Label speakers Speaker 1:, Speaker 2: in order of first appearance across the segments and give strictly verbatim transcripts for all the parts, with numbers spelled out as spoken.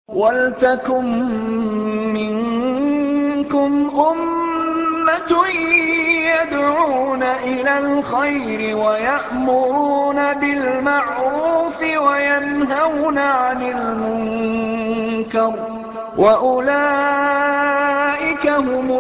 Speaker 1: وَلْتَكُن مِّنكُمْ أُمَّةٌ يَدْعُونَ إِلَى الْخَيْرِ وَيَأْمُرُونَ بِالْمَعْرُوفِ وَيَنْهَوْنَ عَنِ الْمُنكَرِ ۚ وَأُولَٰئِكَ هُمُ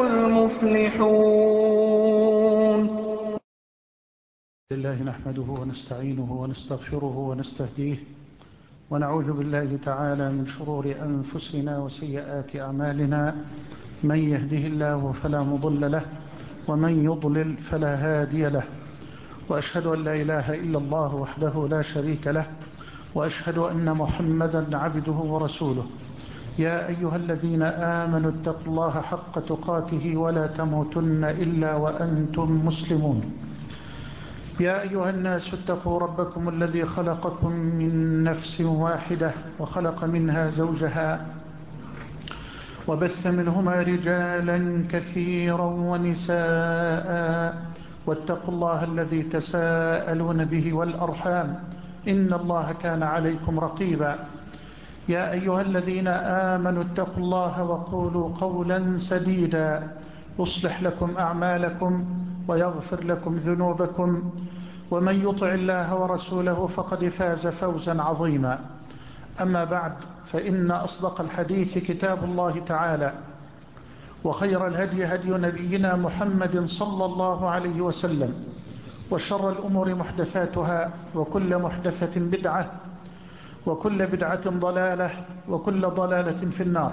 Speaker 1: الْمُفْلِحُونَ.
Speaker 2: لله نحمده ونستعينه ونستغفره ونستهديه ونعوذ بالله تعالى من شرور أنفسنا وسيئات أعمالنا، من يهده الله فلا مضل له ومن يضلل فلا هادي له، وأشهد أن لا إله إلا الله وحده لا شريك له، وأشهد أن محمدا عبده ورسوله. يا أيها الذين آمنوا اتقوا الله حق تقاته ولا تموتن إلا وأنتم مسلمون. يا أيها الناس اتقوا ربكم الذي خلقكم من نفس واحدة وخلق منها زوجها وبث منهما رجالا كثيرا ونساء، واتقوا الله الذي تساءلون به والأرحام إن الله كان عليكم رقيبا. يا أيها الذين آمنوا اتقوا الله وقولوا قولا سديدا يصلح لكم أعمالكم ويغفر لكم ذنوبكم، ومن يطع الله ورسوله فقد فاز فوزا عظيما. أما بعد، فإن أصدق الحديث كتاب الله تعالى، وخير الهدي هدي نبينا محمد صلى الله عليه وسلم، وشر الأمور محدثاتها، وكل محدثة بدعة، وكل بدعة ضلالة، وكل ضلالة في النار.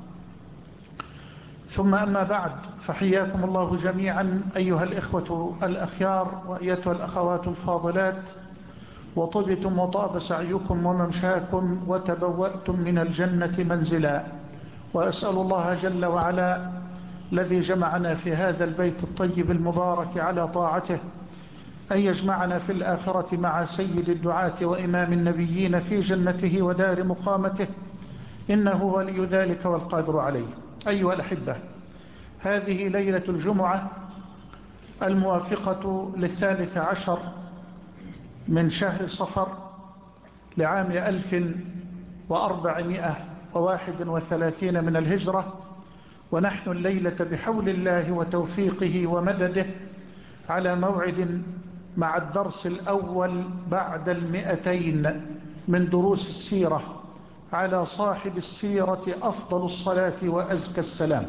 Speaker 2: ثم أما بعد، فحياكم الله جميعا أيها الإخوة الأخيار وأيتها الأخوات الفاضلات، وطبتم وطاب سعيكم وممشاكم وتبوأتم من الجنة منزلا. وأسأل الله جل وعلا الذي جمعنا في هذا البيت الطيب المبارك على طاعته أن يجمعنا في الآخرة مع سيد الدعاة وإمام النبيين في جنته ودار مقامته، إنه ولي ذلك والقادر عليه. أيها الأحبة، هذه ليلة الجمعة الموافقة للثالث عشر من شهر صفر لعام ألف وأربعمائة وواحد وثلاثين من الهجرة، ونحن الليلة بحول الله وتوفيقه ومدده على موعد مع الدرس الأول بعد المئتين من دروس السيرة على صاحب السيرة أفضل الصلاة وأزكى السلام.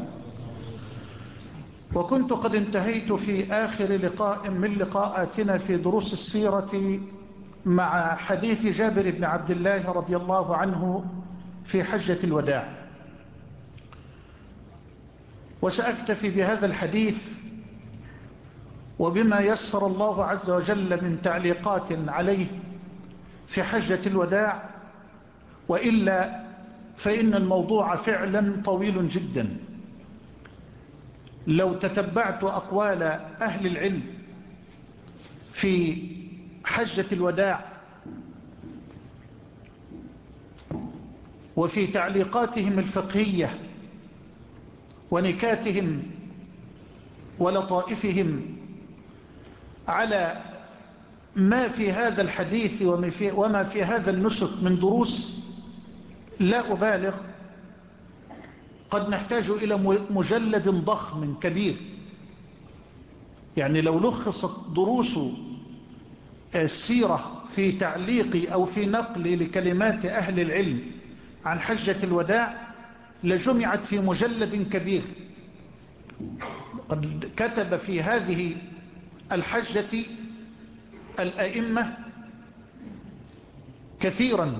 Speaker 2: وكنت قد انتهيت في آخر لقاء من لقاءاتنا في دروس السيرة مع حديث جابر بن عبد الله رضي الله عنه في حجة الوداع، وسأكتفي بهذا الحديث وبما يسر الله عز وجل من تعليقات عليه في حجة الوداع، وإلا فإن الموضوع فعلا طويل جدا. لو تتبعت أقوال أهل العلم في حجة الوداع وفي تعليقاتهم الفقهية ونكاتهم ولطائفهم على ما في هذا الحديث وما في هذا النسك من دروس، لا أبالغ، قد نحتاج إلى مجلد ضخم كبير. يعني لو لخصت دروس السيرة في تعليقي أو في نقلي لكلمات أهل العلم عن حجة الوداع لجمعت في مجلد كبير. قد كتب في هذه الحجة الأئمة كثيرا،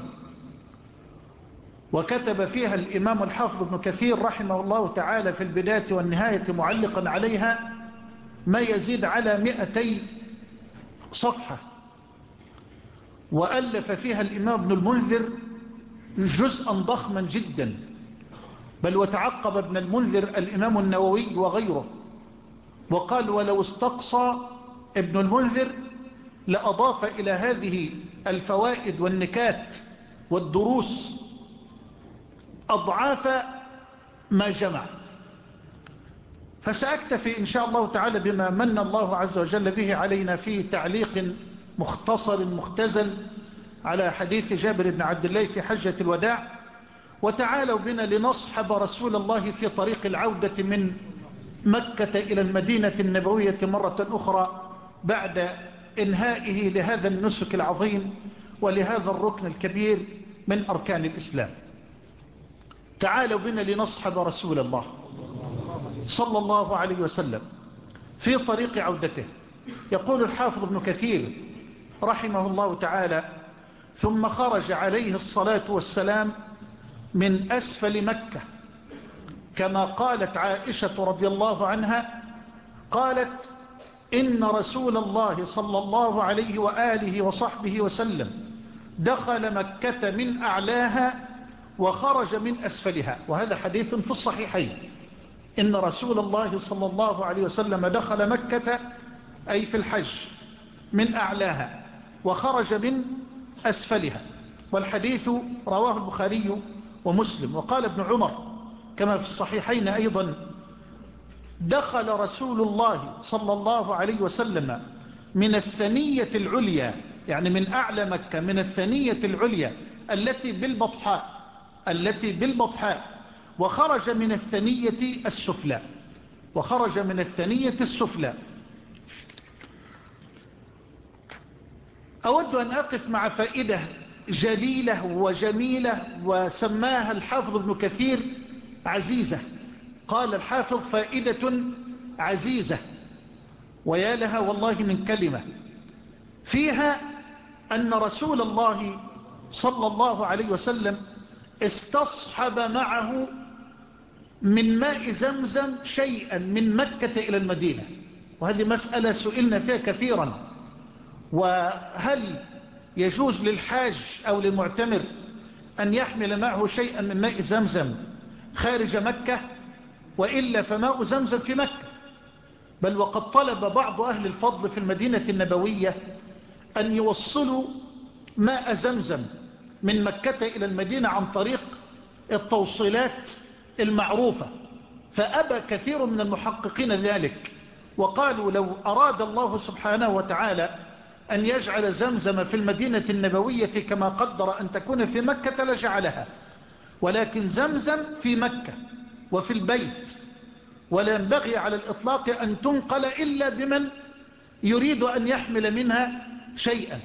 Speaker 2: وكتب فيها الإمام الحافظ ابن كثير رحمه الله تعالى في البداية والنهاية معلقا عليها ما يزيد على مئتي صفحة، وألف فيها الإمام ابن المنذر جزءا ضخما جدا، بل وتعقب ابن المنذر الإمام النووي وغيره، وقال ولو استقصى ابن المنذر لأضاف إلى هذه الفوائد والنكات والدروس أضعاف ما جمع. فسأكتفي إن شاء الله تعالى بما من الله عز وجل به علينا في تعليق مختصر مختزل على حديث جابر بن عبد الله في حجة الوداع، وتعالوا بنا لنصحب رسول الله في طريق العودة من مكة إلى المدينة النبوية مرة أخرى بعد إنهائه لهذا النسك العظيم ولهذا الركن الكبير من أركان الإسلام. تعالوا بنا لنصحب رسول الله صلى الله عليه وسلم في طريق عودته. يقول الحافظ ابن كثير رحمه الله تعالى: ثم خرج عليه الصلاة والسلام من أسفل مكة، كما قالت عائشة رضي الله عنها، قالت: إن رسول الله صلى الله عليه وآله وصحبه وسلم دخل مكة من أعلاها وخرج من أسفلها. وهذا حديث في الصحيحين، إن رسول الله صلى الله عليه وسلم دخل مكة أي في الحج من أعلاها وخرج من أسفلها. والحديث رواه البخاري ومسلم. وقال ابن عمر كما في الصحيحين أيضا: دخل رسول الله صلى الله عليه وسلم من الثنية العليا، يعني من أعلى مكة، من الثنية العليا التي بالبطحاء التي بالبطحاء وخرج من الثنية السفلى وخرج من الثنية السفلى. أود أن أقف مع فائدة جليلة وجميلة وسماها الحافظ ابن كثير عزيزة. قال الحافظ: فائدة عزيزة، ويا لها والله من كلمة فيها أن رسول الله صلى الله عليه وسلم استصحب معه من ماء زمزم شيئا من مكة إلى المدينة. وهذه مسألة سئلنا فيها كثيرا: وهل يجوز للحاج أو للمعتمر أن يحمل معه شيئا من ماء زمزم خارج مكة؟ وإلا فماء زمزم في مكة. بل وقد طلب بعض أهل الفضل في المدينة النبوية أن يوصلوا ماء زمزم من مكة إلى المدينة عن طريق التوصيلات المعروفة، فأبى كثير من المحققين ذلك، وقالوا: لو أراد الله سبحانه وتعالى أن يجعل زمزم في المدينة النبوية كما قدر أن تكون في مكة لجعلها، ولكن زمزم في مكة وفي البيت، ولا ينبغي على الإطلاق أن تنقل إلا بمن يريد أن يحمل منها شيئا.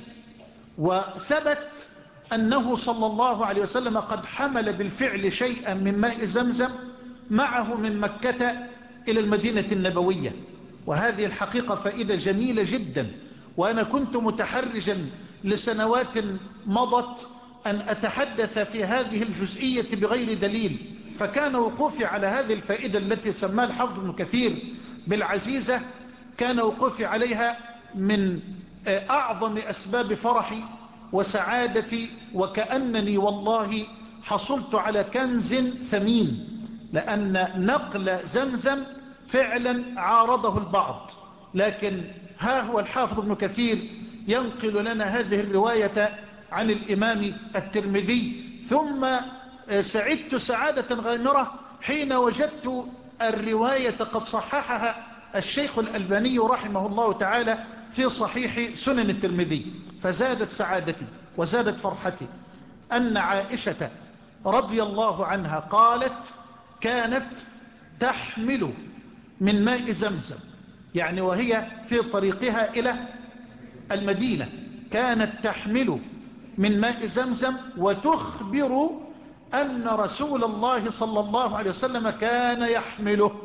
Speaker 2: وثبت أنه صلى الله عليه وسلم قد حمل بالفعل شيئا من ماء زمزم معه من مكة إلى المدينة النبوية. وهذه الحقيقة فائدة جميلة جدا، وأنا كنت متحرجا لسنوات مضت أن أتحدث في هذه الجزئية بغير دليل، فكان وقوفي على هذه الفائدة التي سماها الحافظ ابن كثير بالعزيزة، كان وقوفي عليها من أعظم أسباب فرحي وسعادتي، وكأنني والله حصلت على كنز ثمين، لأن نقل زمزم فعلا عارضه البعض، لكن ها هو الحافظ ابن كثير ينقل لنا هذه الرواية عن الإمام الترمذي. ثم سعدت سعادة غامرة حين وجدت الرواية قد صححها الشيخ الألباني رحمه الله تعالى في صحيح سنن الترمذي، فزادت سعادتي وزادت فرحتي أن عائشة رضي الله عنها قالت: كانت تحمل من ماء زمزم، يعني وهي في طريقها إلى المدينة كانت تحمل من ماء زمزم وتخبر أن رسول الله صلى الله عليه وسلم كان يحمله.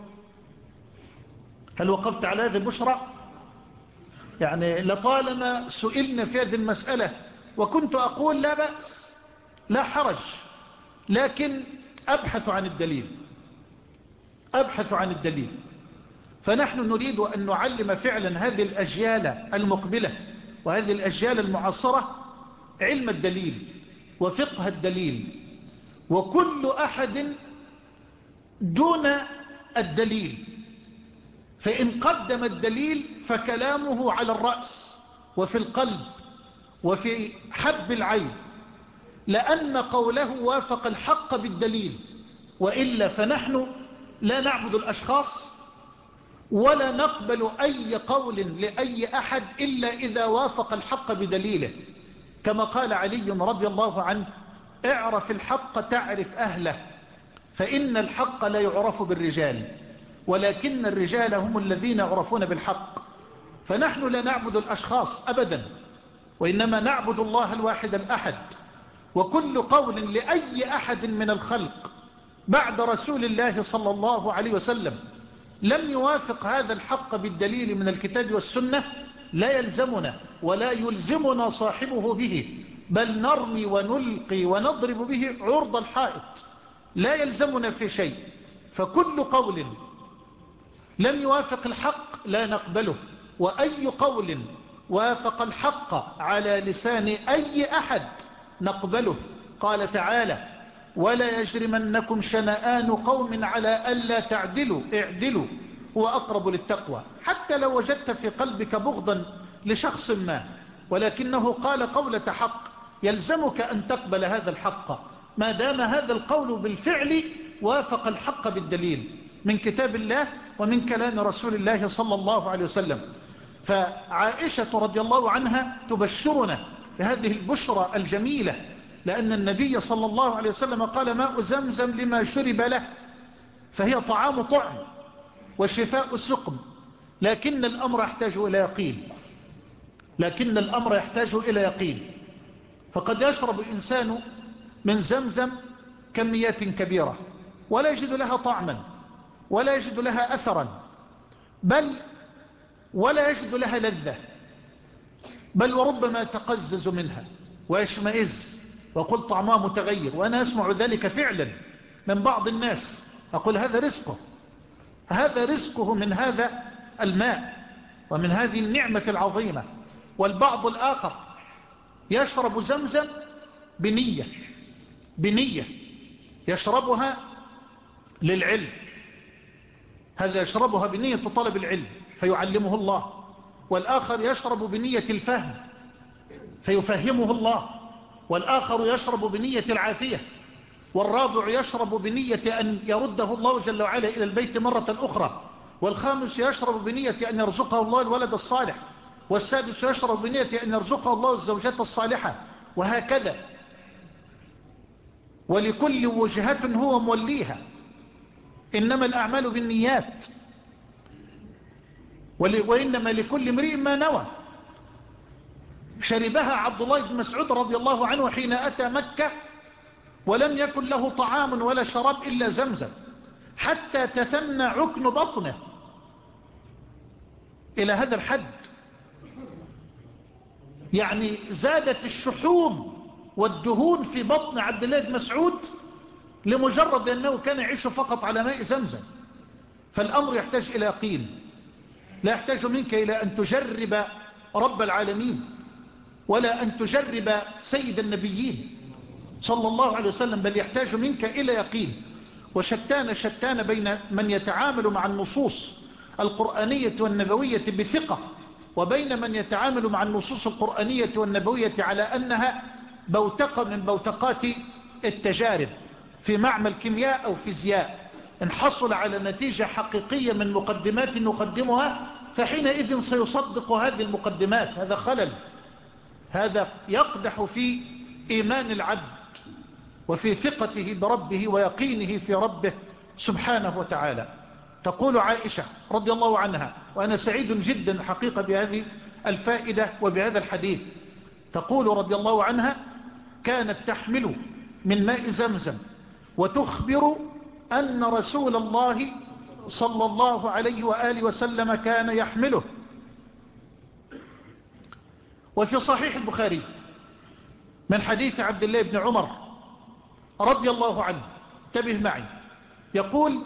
Speaker 2: هل وقفت على هذه البشرى؟ يعني لطالما سئلنا في هذه المسألة وكنت أقول لا بأس لا حرج، لكن أبحث عن الدليل أبحث عن الدليل فنحن نريد أن نعلم فعلا هذه الأجيال المقبلة وهذه الأجيال المعاصرة علم الدليل وفقه الدليل، وكل أحد دون الدليل، فإن قدم الدليل فكلامه على الرأس وفي القلب وفي حب العين، لأن قوله وافق الحق بالدليل، وإلا فنحن لا نعبد الأشخاص ولا نقبل أي قول لأي أحد إلا إذا وافق الحق بدليله، كما قال علي رضي الله عنه: اعرف الحق تعرف أهله، فإن الحق لا يعرف بالرجال ولكن الرجال هم الذين يعرفون بالحق. فنحن لا نعبد الأشخاص أبدا، وإنما نعبد الله الواحد الأحد. وكل قول لأي أحد من الخلق بعد رسول الله صلى الله عليه وسلم لم يوافق هذا الحق بالدليل من الكتاب والسنة لا يلزمنا ولا يلزمنا صاحبه به، بل نرمي ونلقي ونضرب به عرض الحائط، لا يلزمنا في شيء. فكل قول لم يوافق الحق لا نقبله، وأي قول وافق الحق على لسان أي أحد نقبله. قال تعالى: ولا يجرمنكم شنآن قوم على ألا تعدلوا اعدلوا هو أقرب للتقوى. حتى لو وجدت في قلبك بغضا لشخص ما ولكنه قال قولة حق يلزمك أن تقبل هذا الحق ما دام هذا القول بالفعل وافق الحق بالدليل من كتاب الله ومن كلام رسول الله صلى الله عليه وسلم. فعائشة رضي الله عنها تبشرنا بهذه البشرى الجميلة، لأن النبي صلى الله عليه وسلم قال: ماء زمزم لما شرب له، فهي طعام طعم وشفاء سقم، لكن الأمر يحتاج إلى يقين لكن الأمر يحتاج إلى يقين فقد يشرب الإنسان من زمزم كميات كبيرة ولا يجد لها طعما ولا يجد لها أثرا، بل ولا يجد لها لذة، بل وربما يتقزز منها ويشمئز وقل طعمها متغير. وأنا أسمع ذلك فعلا من بعض الناس، أقول هذا رزقه هذا رزقه من هذا الماء ومن هذه النعمة العظيمة. والبعض الآخر يشرب زمزم بنية بنية يشربها للعلم، هذا يشربها بنية طلب العلم فيعلمه الله، والآخر يشرب بنية الفهم فيفهمه الله، والآخر يشرب بنية العافية، والرابع يشرب بنية أن يرده الله جل وعلا إلى البيت مرة أخرى، والخامس يشرب بنية أن يرزقه الله الولد الصالح، والسادس يشرب بنية أن يرزقه الله الزوجات الصالحة، وهكذا. ولكل وجهة هو موليها، إنما الأعمال بالنيات وإنما لكل امرئ ما نوى. شربها عبد الله بن مسعود رضي الله عنه حين أتى مكة ولم يكن له طعام ولا شراب إلا زمزم، حتى تثنى عكن بطنه إلى هذا الحد، يعني زادت الشحوم والدهون في بطن عبد الله بن مسعود لمجرد أنه كان يعيش فقط على ماء زمزم. فالأمر يحتاج إلى يقين، لا يحتاج منك إلى أن تجرب رب العالمين ولا أن تجرب سيد النبيين صلى الله عليه وسلم، بل يحتاج منك إلى يقين. وشتان شتان بين من يتعامل مع النصوص القرآنية والنبوية بثقة وبين من يتعامل مع النصوص القرآنية والنبوية على أنها بوتقة من بوتقات التجارب في معمل كيمياء أو فيزياء. إن حصل على نتيجة حقيقية من مقدمات نقدمها فحينئذ سيصدق هذه المقدمات. هذا خلل، هذا يقدح في إيمان العبد وفي ثقته بربه ويقينه في ربه سبحانه وتعالى. تقول عائشة رضي الله عنها، وأنا سعيد جدا الحقيقة بهذه الفائدة وبهذا الحديث، تقول رضي الله عنها: كانت تحمل من ماء زمزم وتخبر أن رسول الله صلى الله عليه وآله وسلم كان يحمله. وفي صحيح البخاري من حديث عبد الله بن عمر رضي الله عنه، انتبه معي، يقول: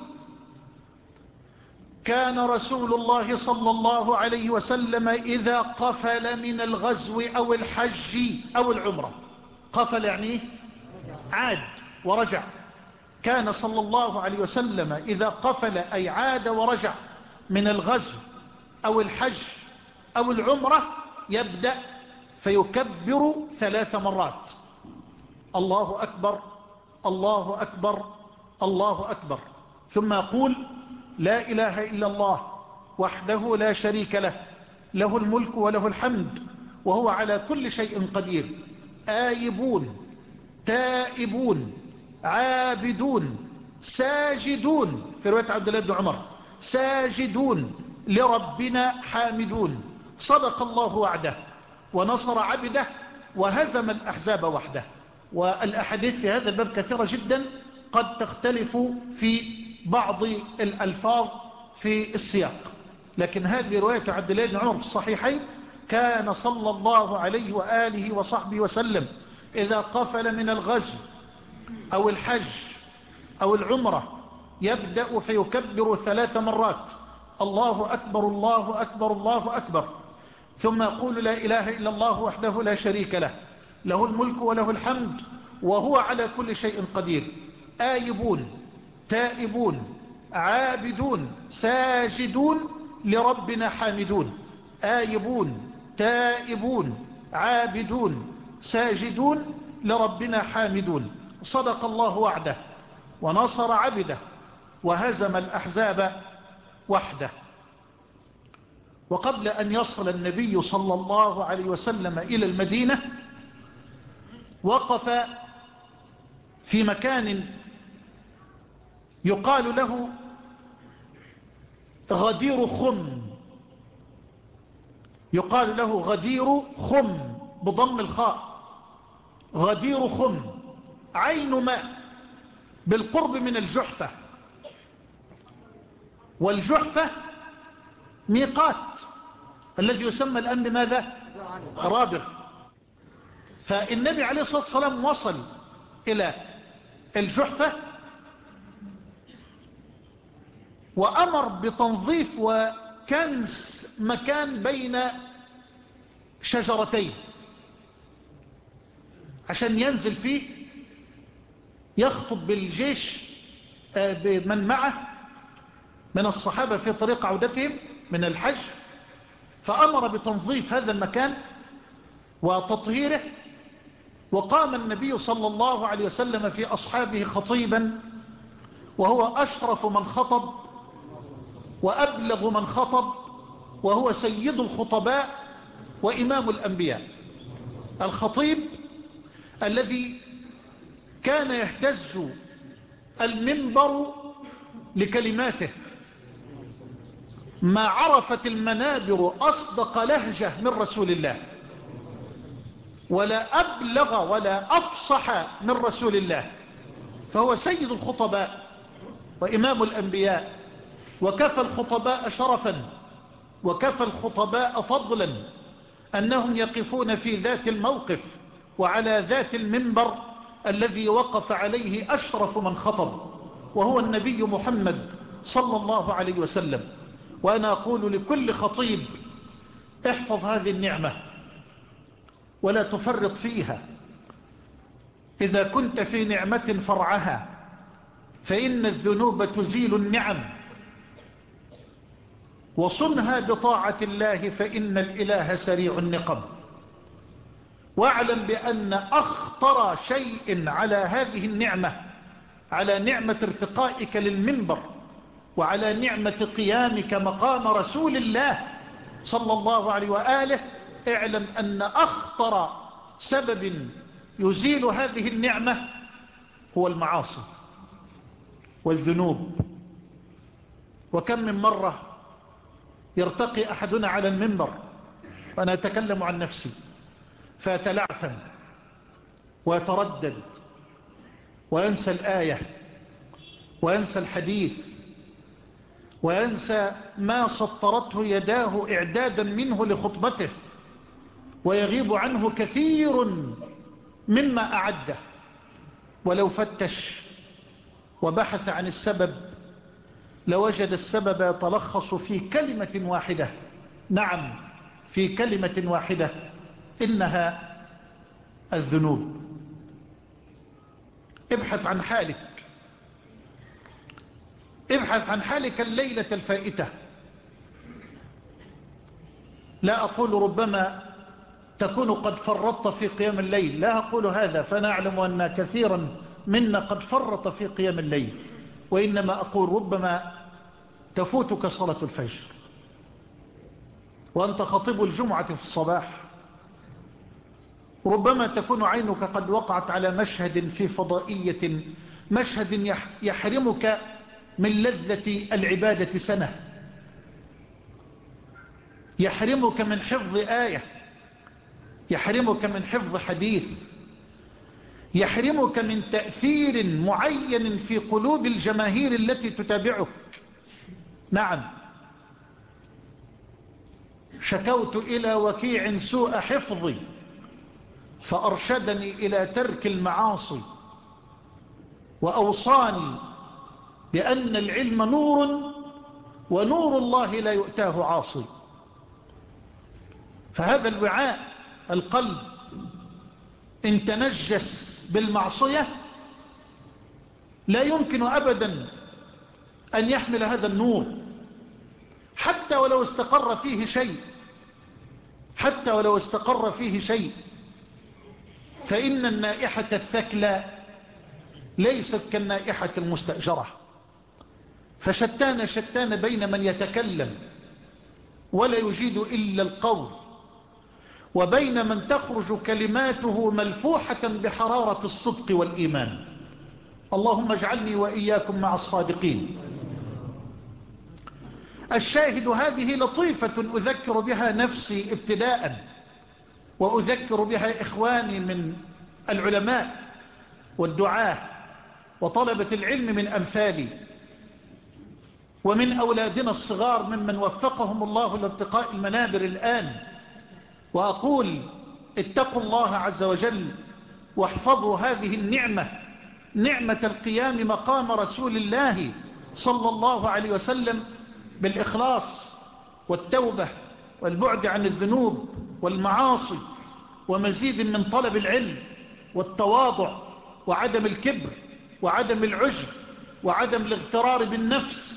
Speaker 2: كان رسول الله صلى الله عليه وسلم إذا قفل من الغزو أو الحج أو العمرة، قفل يعني عاد ورجع، كان صلى الله عليه وسلم إذا قفل أي عاد ورجع من الغزو أو الحج أو العمرة يبدأ فيكبر ثلاث مرات: الله أكبر الله أكبر الله أكبر، ثم يقول: لا إله إلا الله وحده لا شريك له، له الملك وله الحمد وهو على كل شيء قدير، آيبون تائبون عابدون ساجدون، في رواية عبد الله بن عمر ساجدون لربنا حامدون. صدق الله وعده ونصر عبده وهزم الأحزاب وحده. والأحاديث في هذا الباب كثيرة جدا، قد تختلف في بعض الألفاظ في السياق، لكن هذه رواية عبد الله بن عمر في الصحيحين: كان صلى الله عليه وآله وصحبه وسلم إذا قفل من الغزو أو الحج أو العمرة يبدأ فيكبر ثلاث مرات: الله أكبر الله أكبر الله أكبر، ثم يقول: لا إله إلا الله وحده لا شريك له، له الملك وله الحمد وهو على كل شيء قدير، آيبون تائبون عابدون ساجدون لربنا حامدون. آيبون تائبون عابدون ساجدون لربنا حامدون. صدق الله وعده ونصر عبده وهزم الأحزاب وحده. وقبل أن يصل النبي صلى الله عليه وسلم إلى المدينة وقف في مكان يقال له غدير خم، يقال له غدير خم بضم الخاء، غدير خم، عين ماء بالقرب من الجحفة، والجحفة ميقات الذي يسمى الآن بماذا؟ رابغ. فالنبي عليه الصلاة والسلام وصل إلى الجحفة وأمر بتنظيف وكنس مكان بين شجرتين عشان ينزل فيه يخطب بالجيش بمن معه من الصحابة في طريق عودتهم من الحج. فأمر بتنظيف هذا المكان وتطهيره، وقام النبي صلى الله عليه وسلم في أصحابه خطيبا، وهو أشرف من خطب وأبلغ من خطب، وهو سيد الخطباء وإمام الأنبياء. الخطيب الذي كان يهتز المنبر لكلماته، ما عرفت المنابر أصدق لهجة من رسول الله، ولا أبلغ ولا أفصح من رسول الله، فهو سيد الخطباء وإمام الأنبياء، وكفى الخطباء شرفا وكفى الخطباء فضلا أنهم يقفون في ذات الموقف وعلى ذات المنبر الذي وقف عليه أشرف من خطب، وهو النبي محمد صلى الله عليه وسلم. وأنا أقول لكل خطيب: احفظ هذه النعمة ولا تفرط فيها. إذا كنت في نعمة فرعها، فإن الذنوب تزيل النعم، وصنها بطاعة الله فإن الإله سريع النقم. واعلم بأن أخطر شيء على هذه النعمة، على نعمة ارتقائك للمنبر وعلى نعمة قيامك مقام رسول الله صلى الله عليه وآله، اعلم أن أخطر سبب يزيل هذه النعمة هو المعاصي والذنوب. وكم من مرة يرتقي أحدنا على المنبر، وأنا أتكلم عن نفسي، فيتلعثم ويتردد وينسى الآية وينسى الحديث وينسى ما سطرته يداه إعدادا منه لخطبته، ويغيب عنه كثير مما أعده. ولو فتش وبحث عن السبب لوجد السبب يتلخص في كلمة واحدة، نعم في كلمة واحدة، إنها الذنوب. ابحث عن حالك، ابحث عن حالك الليلة الفائتة. لا أقول ربما تكون قد فرطت في قيام الليل، لا أقول هذا، فنعلم أن كثيرا منا قد فرط في قيام الليل، وإنما أقول ربما تفوتك صلاة الفجر وأنت خطيب الجمعة في الصباح، ربما تكون عينك قد وقعت على مشهد في فضائية، مشهد يحرمك من لذة العبادة سنة، يحرمك من حفظ آية، يحرمك من حفظ حديث، يحرمك من تأثير معين في قلوب الجماهير التي تتابعك. نعم، شكوت إلى وكيع سوء حفظي فأرشدني إلى ترك المعاصي، وأوصاني بأن العلم نور، ونور الله لا يؤتاه عاصي. فهذا الوعاء القلب إن تنجس بالمعصية لا يمكن أبدا أن يحمل هذا النور، حتى ولو استقر فيه شيء، حتى ولو استقر فيه شيء. فإن النائحة الثكلى ليست كالنائحة المستأجرة، فشتان شتان بين من يتكلم ولا يجيد إلا القول، وبين من تخرج كلماته ملفوحة بحرارة الصدق والإيمان. اللهم اجعلني وإياكم مع الصادقين. الشاهد هذه لطيفة أذكر بها نفسي ابتداء، وأذكر بها إخواني من العلماء والدعاة وطلبة العلم من أمثالي، ومن أولادنا الصغار ممن وفقهم الله لارتقاء المنابر الآن. وأقول اتقوا الله عز وجل واحفظوا هذه النعمة، نعمة القيام مقام رسول الله صلى الله عليه وسلم بالإخلاص والتوبة والبعد عن الذنوب والمعاصي، ومزيد من طلب العلم والتواضع وعدم الكبر وعدم العجب وعدم الاغترار بالنفس،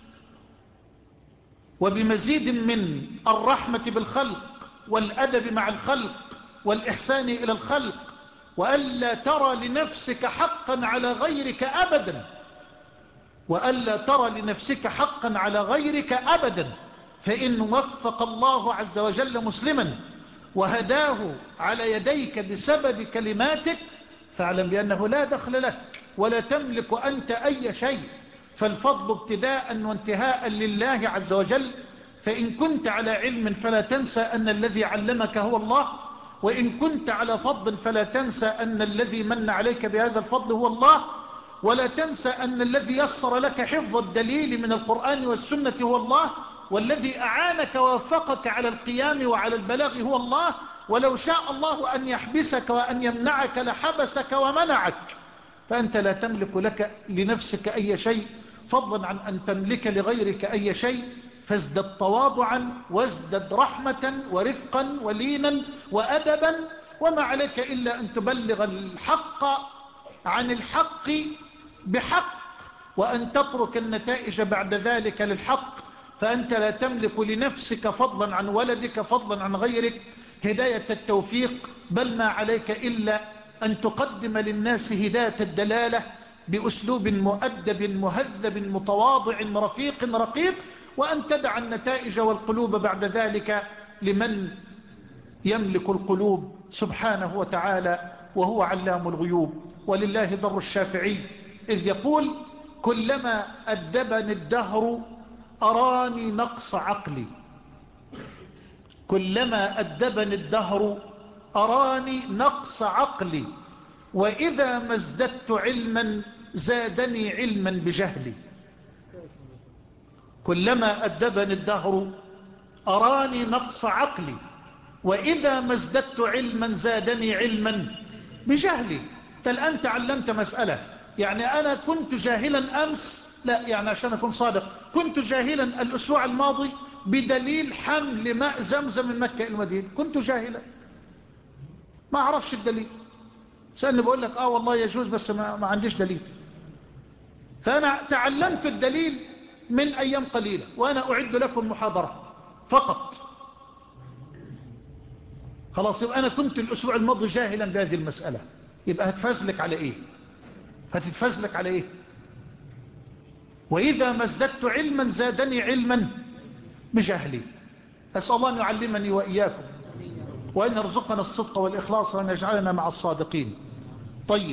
Speaker 2: وبمزيد من الرحمة بالخلق والأدب مع الخلق والإحسان إلى الخلق، وألا ترى لنفسك حقا على غيرك أبدا، وألا ترى لنفسك حقا على غيرك أبدا. فإن وفق الله عز وجل مسلما وهداه على يديك بسبب كلماتك، فاعلم بأنه لا دخل لك ولا تملك أنت أي شيء، فالفضل ابتداء وانتهاء لله عز وجل. فإن كنت على علم فلا تنسى أن الذي علمك هو الله، وإن كنت على فضل فلا تنسى أن الذي من عليك بهذا الفضل هو الله، ولا تنسى أن الذي يسر لك حفظ الدليل من القرآن والسنة هو الله، والذي أعانك ووفقك على القيام وعلى البلاغ هو الله. ولو شاء الله أن يحبسك وأن يمنعك لحبسك ومنعك، فأنت لا تملك لك لنفسك أي شيء، فضلا عن أن تملك لغيرك أي شيء. فازدد تواضعا وازدد رحمة ورفقا ولينا وأدبا، وما عليك إلا أن تبلغ الحق عن الحق بحق، وأن تترك النتائج بعد ذلك للحق. فأنت لا تملك لنفسك فضلا عن ولدك، فضلا عن غيرك، هداية التوفيق، بل ما عليك إلا أن تقدم للناس هداية الدلالة بأسلوب مؤدب مهذب متواضع رفيق رقيق، وأن تدع النتائج والقلوب بعد ذلك لمن يملك القلوب سبحانه وتعالى، وهو علام الغيوب. ولله در الشافعي إذ يقول: كلما أدبني الدهر أراني نقص عقلي، كلما أدبني الدهر أراني نقص عقلي، وإذا ما ازددت علما زادني علما بجهلي. كلما أدبني الدهر أراني نقص عقلي، وإذا ما ازددت علما زادني علما بجهلي. الآن تعلمت مسألة، يعني أنا كنت جاهلا أمس، لا يعني عشان أكون صادق، كنت جاهلا الأسبوع الماضي بدليل حمل ماء زمزم من مكة إلى المدينة، كنت جاهلا ما أعرفش الدليل. سألني بقول لك آه والله يجوز بس ما, ما عنديش دليل. فأنا تعلمت الدليل من أيام قليلة، وأنا أعد لكم محاضرة فقط. خلاص، يبقى أنا كنت الأسبوع الماضي جاهلا بهذه المسألة، يبقى هتفزلك على إيه؟ هتتفزلك على إيه؟ وإذا ما ازددت علما زادني علما بجهلي. أسأل الله أن يعلمني وإياكم. وأن يرزقنا الصدق والإخلاص وأن يجعلنا مع الصادقين. طيب،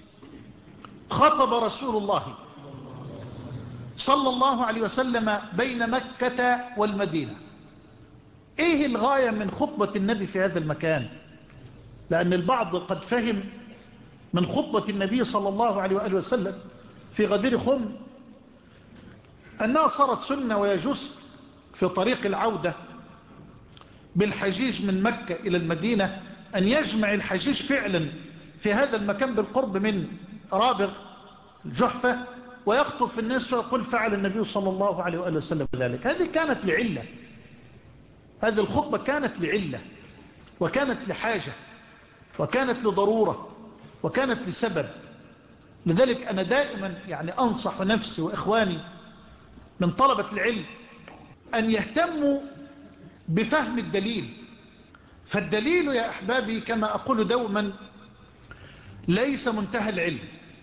Speaker 2: خطب رسول الله صلى الله عليه وسلم بين مكة والمدينة. ايه الغاية من خطبة النبي في هذا المكان؟ لأن البعض قد فهم من خطبة النبي صلى الله عليه وآله وسلم في غدير خم أنها صارت سنة ويجوز في طريق العودة بالحجيج من مكة إلى المدينة أن يجمع الحجيج فعلا في هذا المكان بالقرب من رابغ الجحفة ويخطب في الناس ويقول فعل النبي صلى الله عليه وآله وسلم ذلك. هذه كانت لعلة، هذه الخطبة كانت لعلة وكانت لحاجة وكانت لضرورة وكانت لسبب. لذلك أنا دائما يعني أنصح نفسي وإخواني من طلبة العلم أن يهتموا بفهم الدليل. فالدليل يا أحبابي كما أقول دوما ليس منتهى العلم.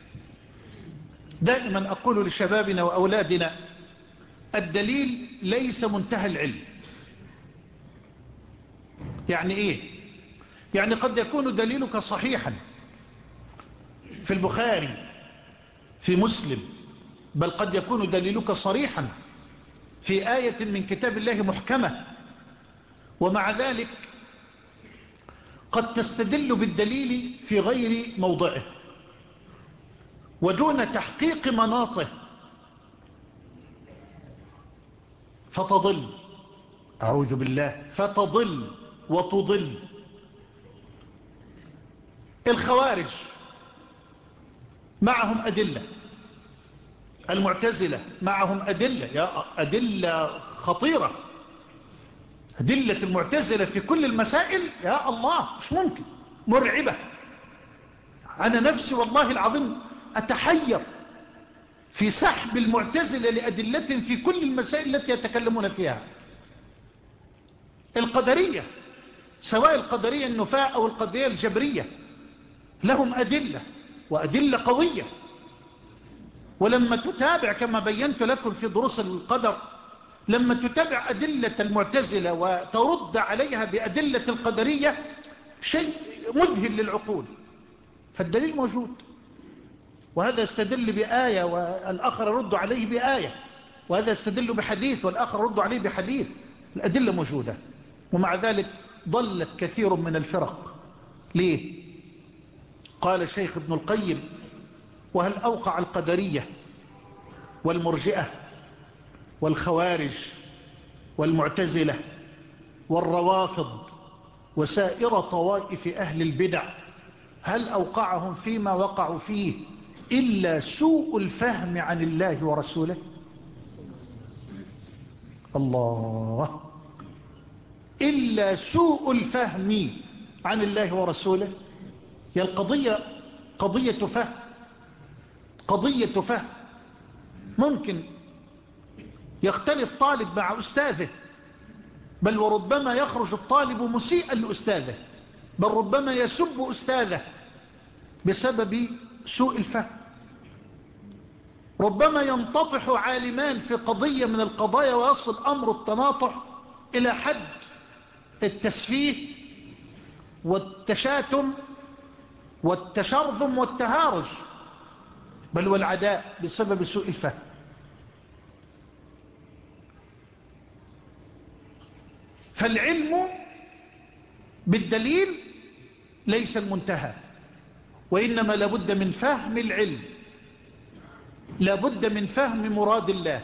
Speaker 2: دائما أقول لشبابنا وأولادنا الدليل ليس منتهى العلم. يعني إيه؟ يعني قد يكون دليلك صحيحا في البخاري في مسلم، بل قد يكون دليلك صريحا في آية من كتاب الله محكمة، ومع ذلك قد تستدل بالدليل في غير موضعه ودون تحقيق مناطه فتضل، أعوذ بالله، فتضل وتضل. الخوارج معهم أدلة، المعتزلة معهم أدلة، يا أدلة خطيرة، أدلة المعتزلة في كل المسائل يا الله مش ممكن، مرعبة. أنا نفسي والله العظيم أتحير في سحب المعتزلة لأدلة في كل المسائل التي يتكلمون فيها. القدرية سواء القدرية النفاة أو القدرية الجبرية لهم أدلة وأدلة قوية، ولما تتابع كما بينت لكم في دروس القدر، لما تتابع أدلة المعتزلة وترد عليها بأدلة القدرية شيء مذهل للعقول. فالدليل موجود، وهذا يستدل بآية والآخر يرد عليه بآية، وهذا يستدل بحديث والآخر يرد عليه بحديث. الأدلة موجودة، ومع ذلك ضلت كثير من الفرق. ليه؟ قال الشيخ ابن القيم: وهل أوقع القدرية والمرجئة والخوارج والمعتزلة والروافض وسائر طوائف أهل البدع، هل أوقعهم فيما وقعوا فيه إلا سوء الفهم عن الله ورسوله؟ الله، إلا سوء الفهم عن الله ورسوله. هي القضية قضية فهم، قضية فهم. ممكن يختلف طالب مع أستاذه، بل وربما يخرج الطالب مسيئا لأستاذه، بل ربما يسب أستاذه بسبب سوء الفهم. ربما ينتطح عالمان في قضية من القضايا ويصل أمر التناطح إلى حد التسفيه والتشاتم والتشرذم والتهارج، بل والعداء بسبب سوء الفهم. فالعلم بالدليل ليس المنتهى، وإنما لابد من فهم العلم، لابد من فهم مراد الله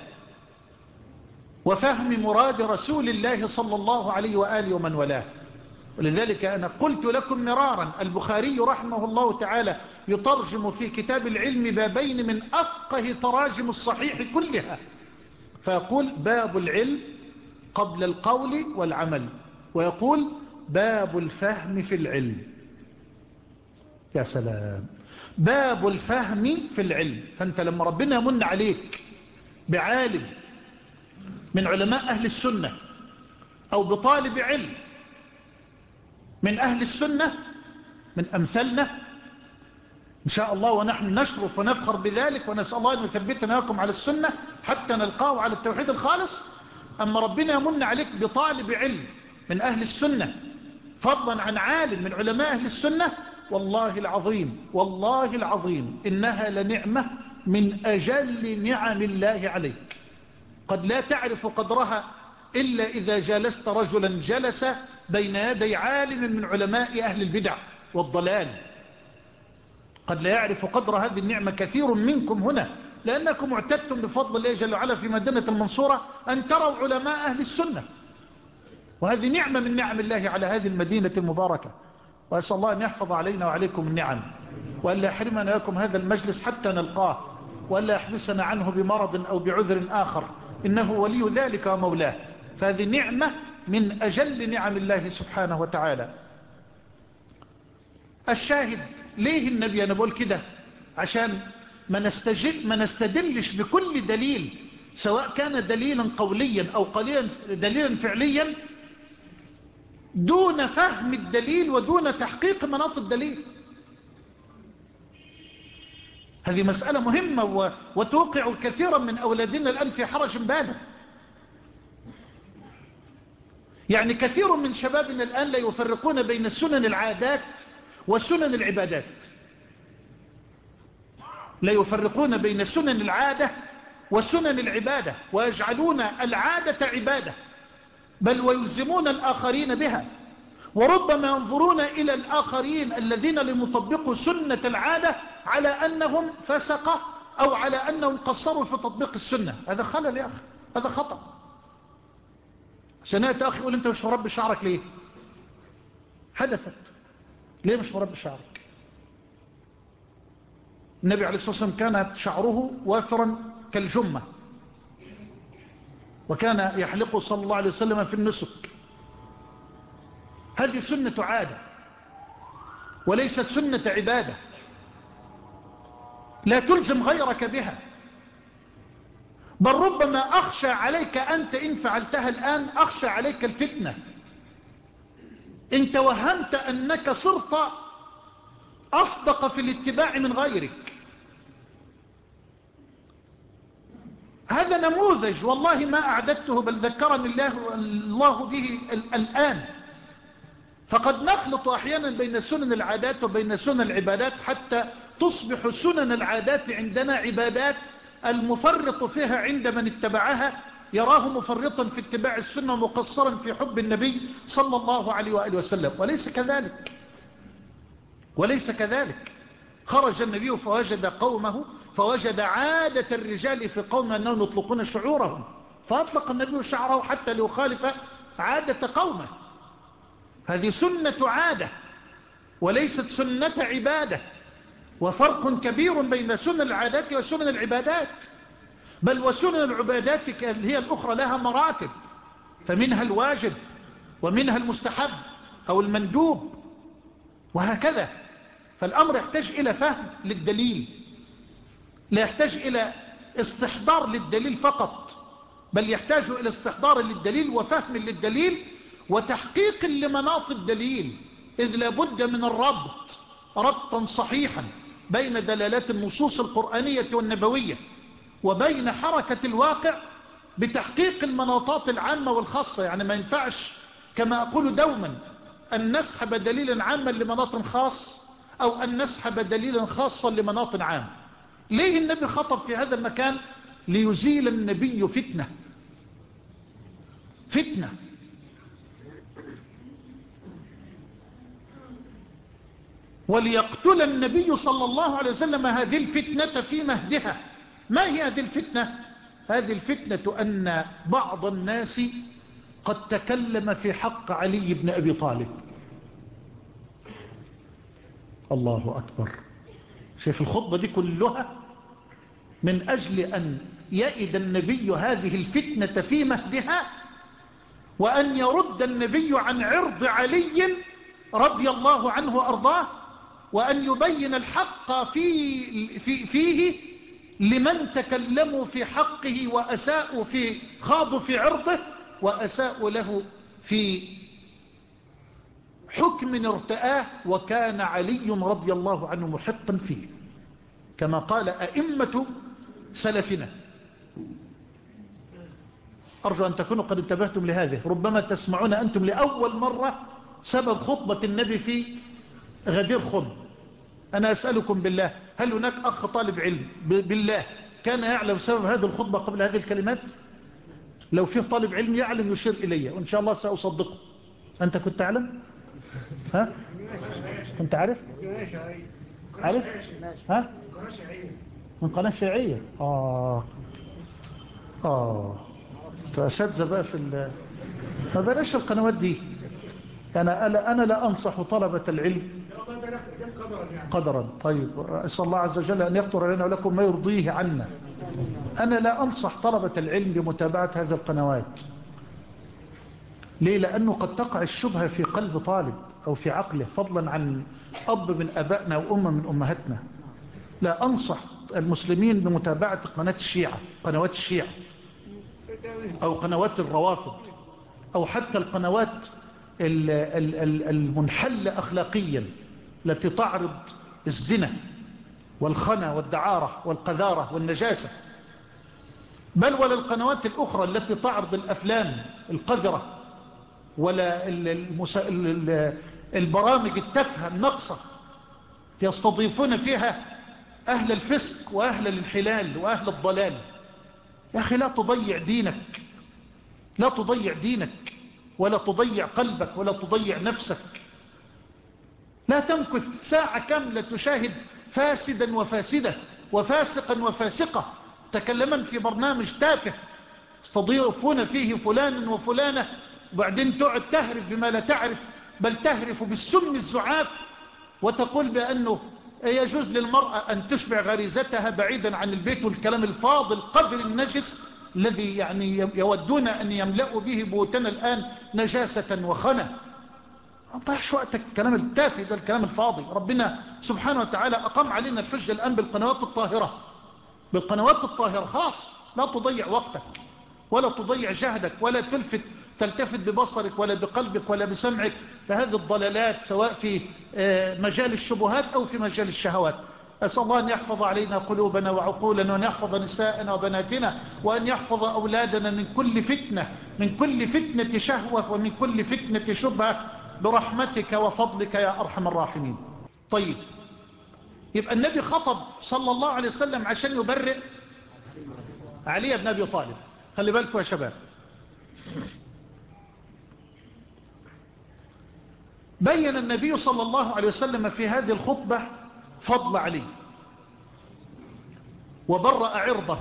Speaker 2: وفهم مراد رسول الله صلى الله عليه وآله ومن والاه. ولذلك أنا قلت لكم مرارا البخاري رحمه الله تعالى يترجم في كتاب العلم بابين من أفقه تراجم الصحيح كلها، فيقول: باب العلم قبل القول والعمل، ويقول: باب الفهم في العلم. يا سلام، باب الفهم في العلم. فأنت لما ربنا يمن عليك بعالم من علماء أهل السنة أو بطالب علم من أهل السنة من أمثلنا إن شاء الله، ونحن نشرف ونفخر بذلك، ونسأل الله أن يثبتنا لكم على السنة حتى نلقاه على التوحيد الخالص. أما ربنا يمن عليك بطالب علم من أهل السنة فضلا عن عالم من علماء أهل السنة، والله العظيم والله العظيم إنها لنعمة من أجل نعم الله عليك، قد لا تعرف قدرها إلا إذا جالست رجلا جلس بين يدي عالم من علماء أهل البدع والضلال. قد لا يعرف قدر هذه النعمة كثير منكم هنا، لأنكم اعتدتم بفضل الله جل وعلا في مدينة المنصورة أن تروا علماء أهل السنة، وهذه نعمة من نعم الله على هذه المدينة المباركة. وأسأل الله أن يحفظ علينا وعليكم النعم، وأن لا يحرمنا لكم هذا المجلس حتى نلقاه، وأن لا يحبسنا عنه بمرض أو بعذر آخر، إنه ولي ذلك ومولاه. فهذه نعمة من أجل نعم الله سبحانه وتعالى. الشاهد ليه النبي أنا بقول كده؟ عشان ما نستجل ما نستدلش بكل دليل، سواء كان دليلا قوليا أو قليلا دليلا فعليا، دون فهم الدليل ودون تحقيق مناط الدليل. هذه مسألة مهمة وتوقع كثيرا من أولادنا الآن في حرج بالغ. يعني كثير من شبابنا الآن لا يفرقون بين سنن العادات وسنن العبادات، لا يفرقون بين سنن العادة وسنن العبادة، ويجعلون العادة عبادة، بل ويلزمون الآخرين بها، وربما ينظرون إلى الآخرين الذين لم يطبقوا سنة العادة على أنهم فسقة أو على أنهم قصروا في تطبيق السنة. هذا خلل يا أخي، هذا خطأ. سنأتي أخي يقول أنت مش مربي شعرك ليه؟ حدثت ليه مش مربي شعرك؟ النبي عليه الصلاة والسلام كان شعره وافرا كالجمة، وكان يحلقه صلى الله عليه وسلم في النسك. هذه سنة عادة وليست سنة عبادة، لا تلزم غيرك بها، بل ربما أخشى عليك أنت إن فعلتها الآن، أخشى عليك الفتنة إن توهمت أنك صرت أصدق في الاتباع من غيرك. هذا نموذج والله ما أعددته، بل ذكرني الله, الله به الآن. فقد نخلط أحيانا بين سنن العادات وبين سنن العبادات، حتى تصبح سنن العادات عندنا عبادات، المفرط فيها عند من اتبعها يراه مفرطا في اتباع السنة ومقصرا في حب النبي صلى الله عليه وآله وسلم، وليس كذلك، وليس كذلك. خرج النبي فوجد قومه، فوجد عادة الرجال في قوم أنهم يطلقون شعورهم، فأطلق النبي شعره حتى ليخالف عادة قومه. هذه سنة عادة وليست سنة عبادة، وفرق كبير بين سنن العادات وسنن العبادات، بل وسنن العبادات هي الأخرى لها مراتب، فمنها الواجب ومنها المستحب أو المندوب وهكذا. فالأمر يحتاج إلى فهم للدليل، لا يحتاج إلى استحضار للدليل فقط، بل يحتاج إلى استحضار للدليل وفهم للدليل وتحقيق لمناط الدليل، إذ لابد من الربط ربطا صحيحا بين دلالات النصوص القرآنية والنبوية وبين حركة الواقع بتحقيق المناطات العامة والخاصة. يعني ما ينفعش كما أقول دوما أن نسحب دليلا عاما لمناط خاص، أو أن نسحب دليلا خاصا لمناط عام. ليه النبي خطب في هذا المكان؟ ليزيل النبي فتنة فتنة وليقتل النبي صلى الله عليه وسلم هذه الفتنة في مهدها. ما هي هذه الفتنة؟ هذه الفتنة أن بعض الناس قد تكلم في حق علي بن أبي طالب. الله أكبر. شايف الخطبة دي كلها من أجل أن يئد النبي هذه الفتنة في مهدها، وأن يرد النبي عن عرض علي رضي الله عنه وأرضاه، وأن يبين الحق في في فيه لمن تكلموا في حقه وأساءوا في خاضوا في عرضه وأساءوا له في حكم ارتآه، وكان علي رضي الله عنه محقا فيه كما قال أئمة سلفنا. أرجو أن تكونوا قد انتبهتم لهذه، ربما تسمعون أنتم لأول مرة سبب خطبة النبي في غدير خم. أنا أسألكم بالله، هل هناك أخ طالب علم بالله كان يعلم سبب هذه الخطبة قبل هذه الكلمات؟ لو فيه طالب علم يعلم يشير إلي وإن شاء الله سأصدقه. أنت كنت تعلم؟ ها؟ كنت عارف؟ عارف؟ ها؟ من قناة شيعية. آه آه فأساتذة بقى في ال ما بلاش القنوات دي. أنا أنا أنا لا أنصح طلبة العلم قدرا. طيب أسأل الله عز وجل أن يقدر لنا ولكم ما يرضيه عنا. أنا لا أنصح طلبة العلم بمتابعة هذه القنوات. ليه؟ لأنه قد تقع الشبهة في قلب طالب أو في عقله، فضلا عن أب من أبائنا وأم من أمهاتنا. لا أنصح المسلمين بمتابعة قناة الشيعة، قنوات الشيعة أو قنوات الروافض أو حتى القنوات المنحلة أخلاقيا التي تعرض الزنا والخنا والدعارة والقذارة والنجاسة، بل ولا القنوات الأخرى التي تعرض الأفلام القذرة ولا البرامج التافهة النقصة يستضيفون فيها أهل الفسق وأهل الانحلال وأهل الضلال. يا أخي لا تضيع دينك، لا تضيع دينك ولا تضيع قلبك ولا تضيع نفسك. لا تمكث ساعة كاملة تشاهد فاسدا وفاسدة وفاسقا وفاسقة تكلما في برنامج تافه استضيفون فيه فلان وفلانة، وبعدين تقعد تهرف بما لا تعرف، بل تهرف بالسم الزعاف وتقول بأنه يجوز للمرأة أن تشبع غريزتها بعيدا عن البيت، والكلام الفاضل القذر النجس الذي يعني يودون أن يملأوا به بيوتنا الآن نجاسة وخنا. ما تضيعش وقتك الكلام التافه ده، الكلام الفاضي. ربنا سبحانه وتعالى أقام علينا الحجة الآن بالقنوات الطاهرة، بالقنوات الطاهرة. خلاص لا تضيع وقتك ولا تضيع جهدك ولا تلفت تلتفت ببصرك ولا بقلبك ولا بسمعك لهذه الضلالات، سواء في مجال الشبهات أو في مجال الشهوات. أسأل الله أن يحفظ علينا قلوبنا وعقولنا، وأن يحفظ نساءنا وبناتنا، وأن يحفظ أولادنا من كل فتنة، من كل فتنة شهوة ومن كل فتنة شبهة برحمتك وفضلك يا أرحم الراحمين. طيب، يبقى النبي خطب صلى الله عليه وسلم عشان يبرئ علي بن أبي طالب. خلي بالكم يا شباب، بين النبي صلى الله عليه وسلم في هذه الخطبة فضل علي وبرأ عرضه،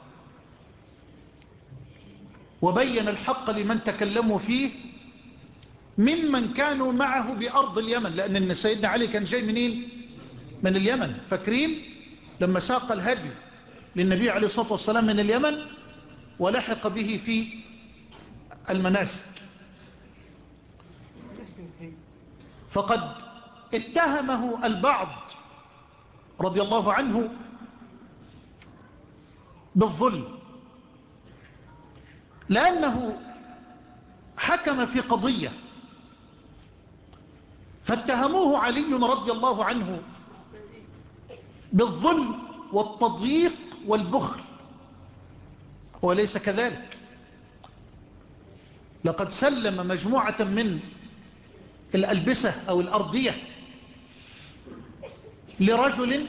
Speaker 2: وبين الحق لمن تكلموا فيه ممن كانوا معه بأرض اليمن، لأن سيدنا علي كان جاي منين؟ من اليمن. فاكرين لما ساق الهدي للنبي عليه الصلاة والسلام من اليمن ولحق به في المناسك، فقد اتهمه البعض رضي الله عنه بالظلم، لأنه حكم في قضية فاتهموه علي رضي الله عنه بالظلم والتضييق والبخل، وليس كذلك. لقد سلم مجموعة من الألبسة أو الأرضية لرجل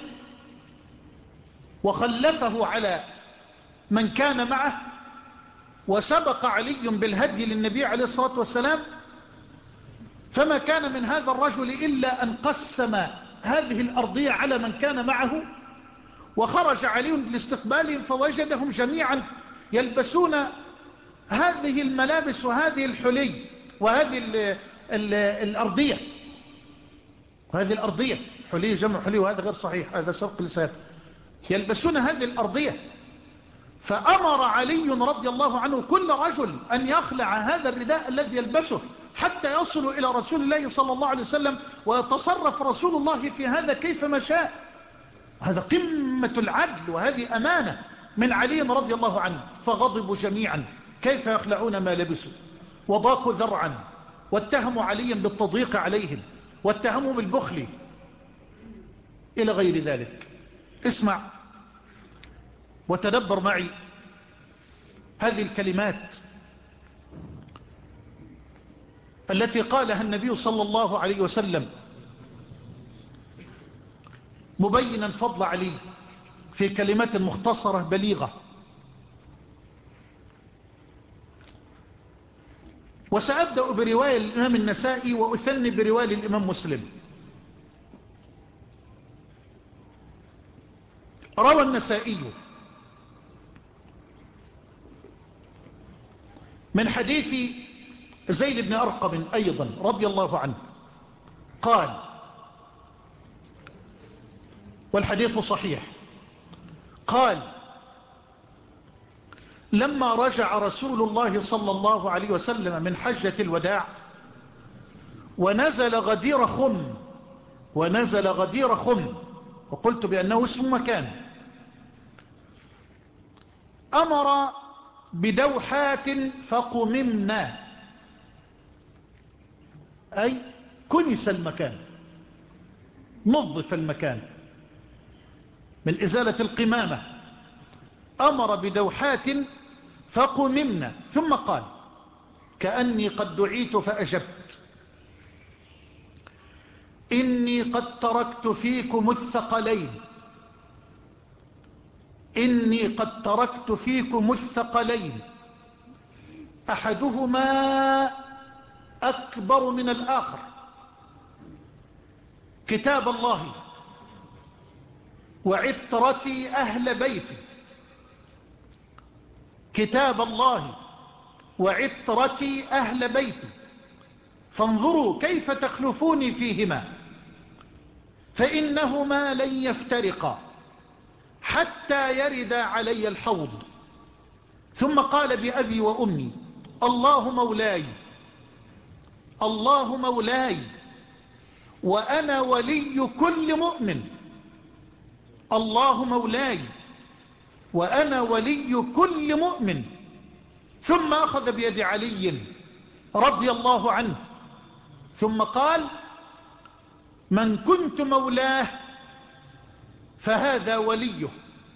Speaker 2: وخلفه على من كان معه، وسبق علي بالهدي للنبي عليه الصلاة والسلام، فما كان من هذا الرجل إلا أن قسم هذه الأرضية على من كان معه، وخرج علي لاستقبالهم فوجدهم جميعا يلبسون هذه الملابس وهذه الحلي وهذه ال ال الأرضية وهذه الأرضية حلي جمع حلي، وهذا غير صحيح، هذا سبق لسان. يلبسون هذه الأرضية، فأمر علي رضي الله عنه كل رجل أن يخلع هذا الرداء الذي يلبسه حتى يصل إلى رسول الله صلى الله عليه وسلم، ويتصرف رسول الله في هذا كيفما شاء. هذا قمة العدل، وهذه أمانة من علي رضي الله عنه. فغضبوا جميعا كيف يخلعون ما لبسوا، وضاقوا ذرعا، واتهموا عليا بالتضييق عليهم، واتهموا بالبخل إلى غير ذلك. اسمع وتدبر معي هذه الكلمات. التي قالها النبي صلى الله عليه وسلم مبينا فضل علي في كلمات مختصرة بليغة. وسأبدأ برواية الإمام النسائي وأثني برواية الإمام مسلم. روى النسائي من حديث زيد بن أرقم أيضا رضي الله عنه قال، والحديث صحيح، قال: لما رجع رسول الله صلى الله عليه وسلم من حجة الوداع ونزل غدير خم ونزل غدير خم وقلت بأنه اسم مكان، أمر بدوحات فقممنا، أي كنس المكان، نظف المكان من إزالة القمامة. أمر بدوحات فقممنا، ثم قال: كأني قد دعيت فأجبت، إني قد تركت فيكم الثقلين إني قد تركت فيكم الثقلين أحدهما أكبر من الآخر، كتاب الله وعترتي أهل بيتي كتاب الله وعترتي أهل بيتي فانظروا كيف تخلفوني فيهما، فإنهما لن يفترقا حتى يرد علي الحوض. ثم قال بأبي وأمي: الله مولاي الله مولاي وأنا ولي كل مؤمن، الله مولاي وأنا ولي كل مؤمن. ثم أخذ بيد علي رضي الله عنه ثم قال: من كنت مولاه فهذا وليه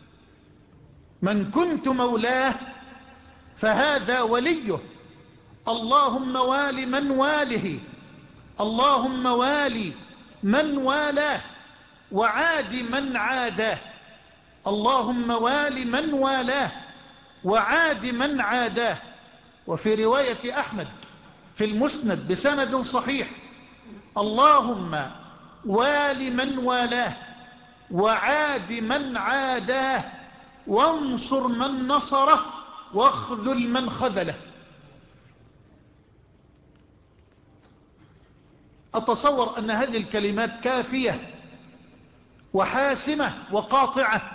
Speaker 2: من كنت مولاه فهذا وليه اللهم وال من واله اللهم والي من والاه وعاد من عاداه اللهم وال من والاه وعاد من عاداه. وفي رواية أحمد في المسند بسند صحيح: اللهم وال من والاه وعاد من عاداه وانصر من نصره واخذل من خذله. أتصور أن هذه الكلمات كافية وحاسمة وقاطعة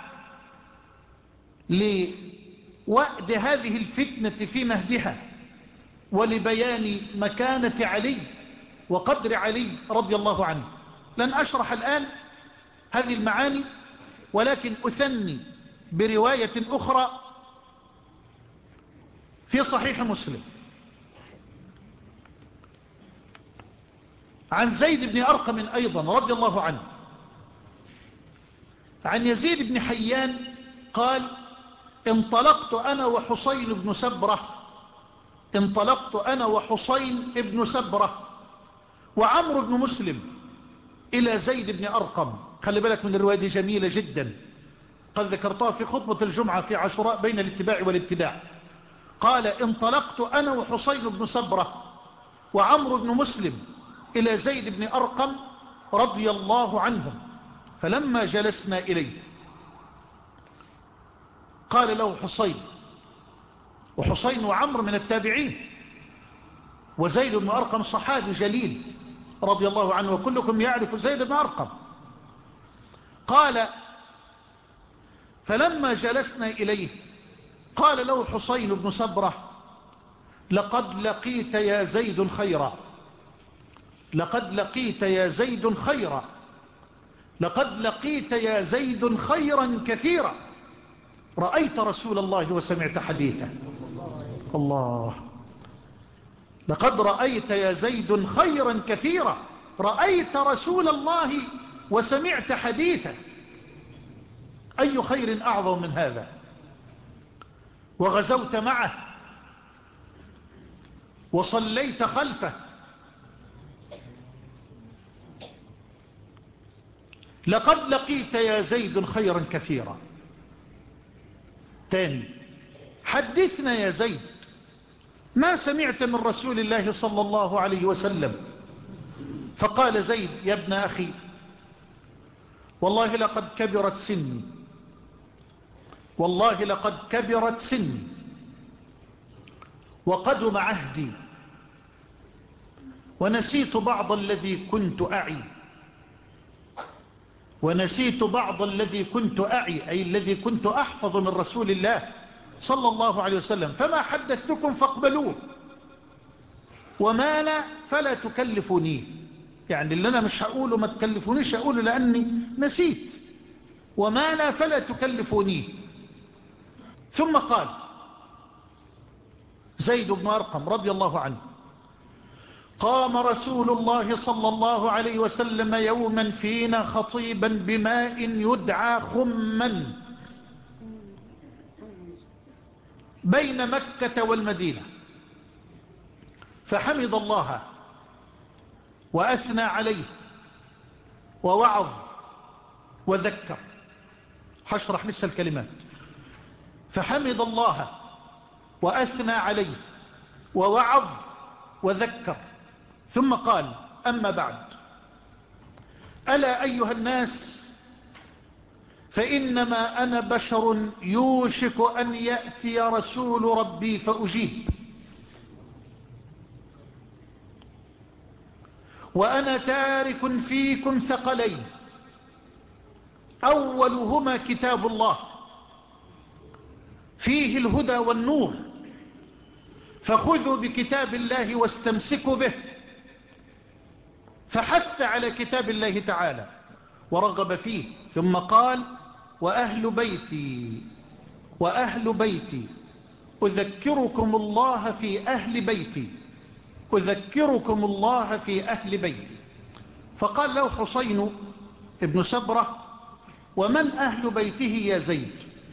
Speaker 2: لوأد هذه الفتنة في مهدها ولبيان مكانة علي وقدر علي رضي الله عنه. لن أشرح الآن هذه المعاني، ولكن أثني برواية أخرى في صحيح مسلم عن زيد بن أرقم أيضا رضي الله عنه عن يزيد بن حيان قال: انطلقت أنا وحسين بن سبرة انطلقت أنا وحسين بن سبرة وعمرو بن مسلم إلى زيد بن أرقم. خلي بالك من الرواية دي جميلة جدا، قد ذكرتها في خطبة الجمعة في عاشوراء بين الاتباع والابتداع. قال: انطلقت أنا وحسين بن سبرة وعمرو بن مسلم إلى زيد بن أرقم رضي الله عنهم، فلما جلسنا إليه قال له حسين، وحسين وعمر من التابعين، وزيد بن أرقم صحابي جليل رضي الله عنه، وكلكم يعرف زيد بن أرقم. قال: فلما جلسنا إليه قال له حسين بن سبرة: لقد لقيت يا زيد خيرا لقد لقيت يا زيد خيرا لقد لقيت يا زيد خيرا كثيرا، رأيت رسول الله وسمعت حديثه. الله، لقد رأيت يا زيد خيرا كثيرا، رأيت رسول الله وسمعت حديثه، أي خير أعظم من هذا؟ وغزوت معه وصليت خلفه لقد لقيت يا زيد خيرا كثيرا. تاني، حدثنا يا زيد ما سمعت من رسول الله صلى الله عليه وسلم. فقال زيد: يا ابن أخي، والله لقد كبرت سني، والله لقد كبرت سني وقدم عهدي، ونسيت بعض الذي كنت أعي ونسيت بعض الذي كنت أعي أي الذي كنت أحفظ من رسول الله صلى الله عليه وسلم، فما حدثتكم فاقبلوه، وما لا فلا تكلفوني. يعني اللي أنا مش هقوله ما تكلفونيش هقوله لأني نسيت، وما لا فلا تكلفوني. ثم قال زيد بن أرقم رضي الله عنه: قام رسول الله صلى الله عليه وسلم يوما فينا خطيبا بماء يدعى خما بين مكة والمدينة، فحمد الله وأثنى عليه ووعظ وذكر. هشرح لسه الكلمات. فحمد الله وأثنى عليه ووعظ وذكر، ثم قال: أما بعد، ألا أيها الناس، فإنما أنا بشر يوشك أن يأتي رسول ربي فأجيب، وأنا تارك فيكم ثقلين، أولهما كتاب الله فيه الهدى والنور، فخذوا بكتاب الله واستمسكوا به. فحث على كتاب الله تعالى ورغب فيه، ثم قال: وأهل بيتي وأهل بيتي أذكركم الله في أهل بيتي أذكركم الله في أهل بيتي. فقال له حسين ابن سبرة: ومن أهل بيته يا زيد؟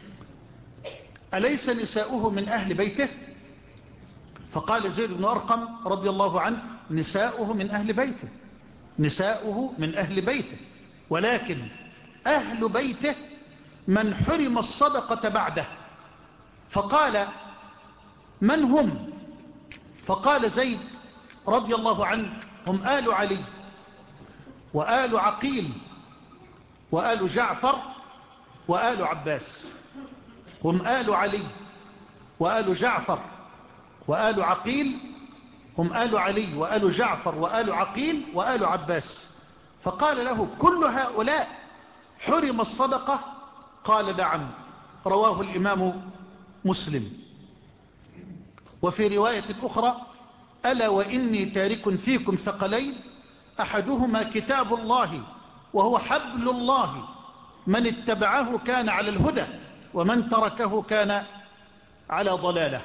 Speaker 2: أليس نساؤه من أهل بيته؟ فقال زيد بن أرقم رضي الله عنه: نساؤه من أهل بيته نساؤه من أهل بيته ولكن أهل بيته من حرم الصدقة بعده. فقال: من هم؟ فقال زيد رضي الله عنه: هم آل علي وآل عقيل وآل جعفر وآل عباس. هم آل علي وآل جعفر وآل عقيل هم آل علي وآل جعفر وآل عقيل وآل عباس. فقال له: كل هؤلاء حرم الصدقة؟ قال: نعم. رواه الإمام مسلم. وفي رواية أخرى: ألا وإني تارك فيكم ثقلين، أحدهما كتاب الله وهو حبل الله، من اتبعه كان على الهدى ومن تركه كان على ضلاله.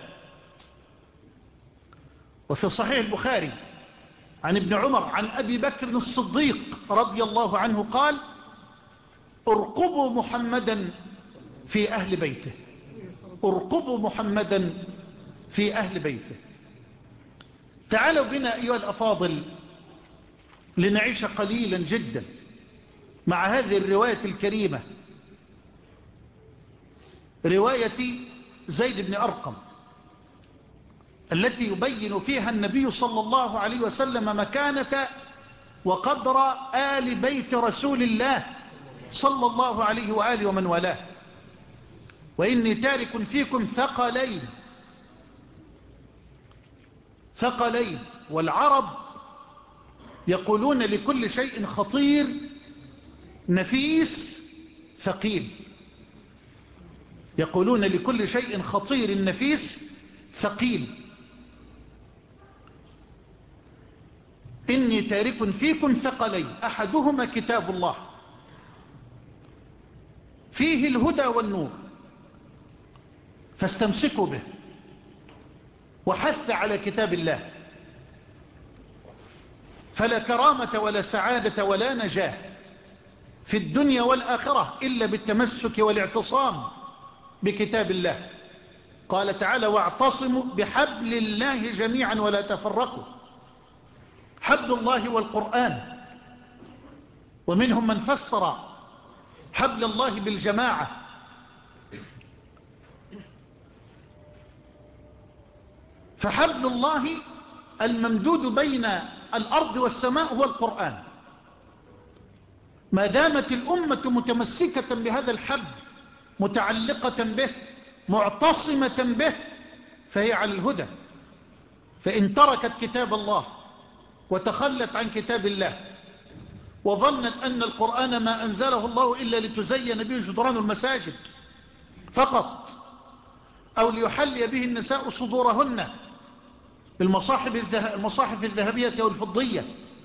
Speaker 2: وفي صحيح البخاري عن ابن عمر عن أبي بكر الصديق رضي الله عنه قال: ارقبوا محمدا في أهل بيته ارقبوا محمدا في أهل بيته. تعالوا بنا أيها الأفاضل لنعيش قليلا جدا مع هذه الرواية الكريمة، رواية زيد بن أرقم، التي يبين فيها النبي صلى الله عليه وسلم مكانة وقدر آل بيت رسول الله صلى الله عليه وآله ومن والاه. وإني تارك فيكم ثقلين ثقلين والعرب يقولون لكل شيء خطير نفيس ثقيل يقولون لكل شيء خطير نفيس ثقيل. إني تارك فيكم ثقلين، أحدهما كتاب الله فيه الهدى والنور، فاستمسكوا به. وحث على كتاب الله، فلا كرامة ولا سعادة ولا نجاة في الدنيا والآخرة إلا بالتمسك والاعتصام بكتاب الله. قال تعالى: واعتصموا بحبل الله جميعا ولا تفرقوا. حبل الله والقرآن. ومنهم من فسر حبل الله بالجماعة. فحبل الله الممدود بين الأرض والسماء هو القرآن. ما دامت الأمة متمسكة بهذا الحبل، متعلقة به، معتصمة به، فهي على الهدى. فإن تركت كتاب الله وتخلت عن كتاب الله وظنت أن القرآن ما أنزله الله إلا لتزين به جدران المساجد فقط، أو ليحلي به النساء صدورهن بالمصاحف الذهبية والفضية،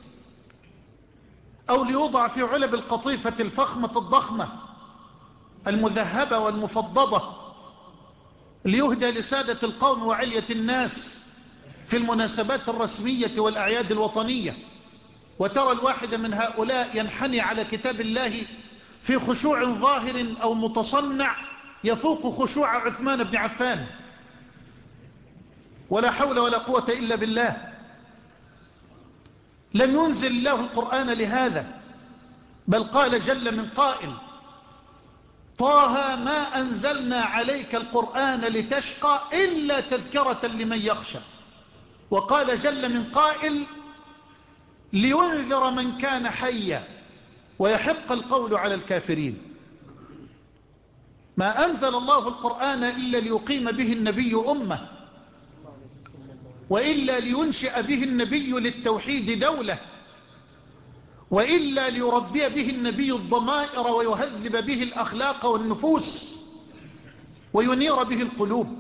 Speaker 2: أو ليوضع في علب القطيفة الفخمة الضخمة المذهبة والمفضضة ليهدى لسادة القوم وعلية الناس في المناسبات الرسمية والأعياد الوطنية، وترى الواحد من هؤلاء ينحني على كتاب الله في خشوع ظاهر أو متصنع يفوق خشوع عثمان بن عفان، ولا حول ولا قوة إلا بالله. لم ينزل الله القرآن لهذا، بل قال جل من قائل: طه ما أنزلنا عليك القرآن لتشقى إلا تذكرة لمن يخشى. وقال جل من قائل: لينذر من كان حيا ويحق القول على الكافرين. ما أنزل الله القرآن إلا ليقيم به النبي أمة، وإلا لينشئ به النبي للتوحيد دولة، وإلا ليربي به النبي الضمائر ويهذب به الأخلاق والنفوس وينير به القلوب.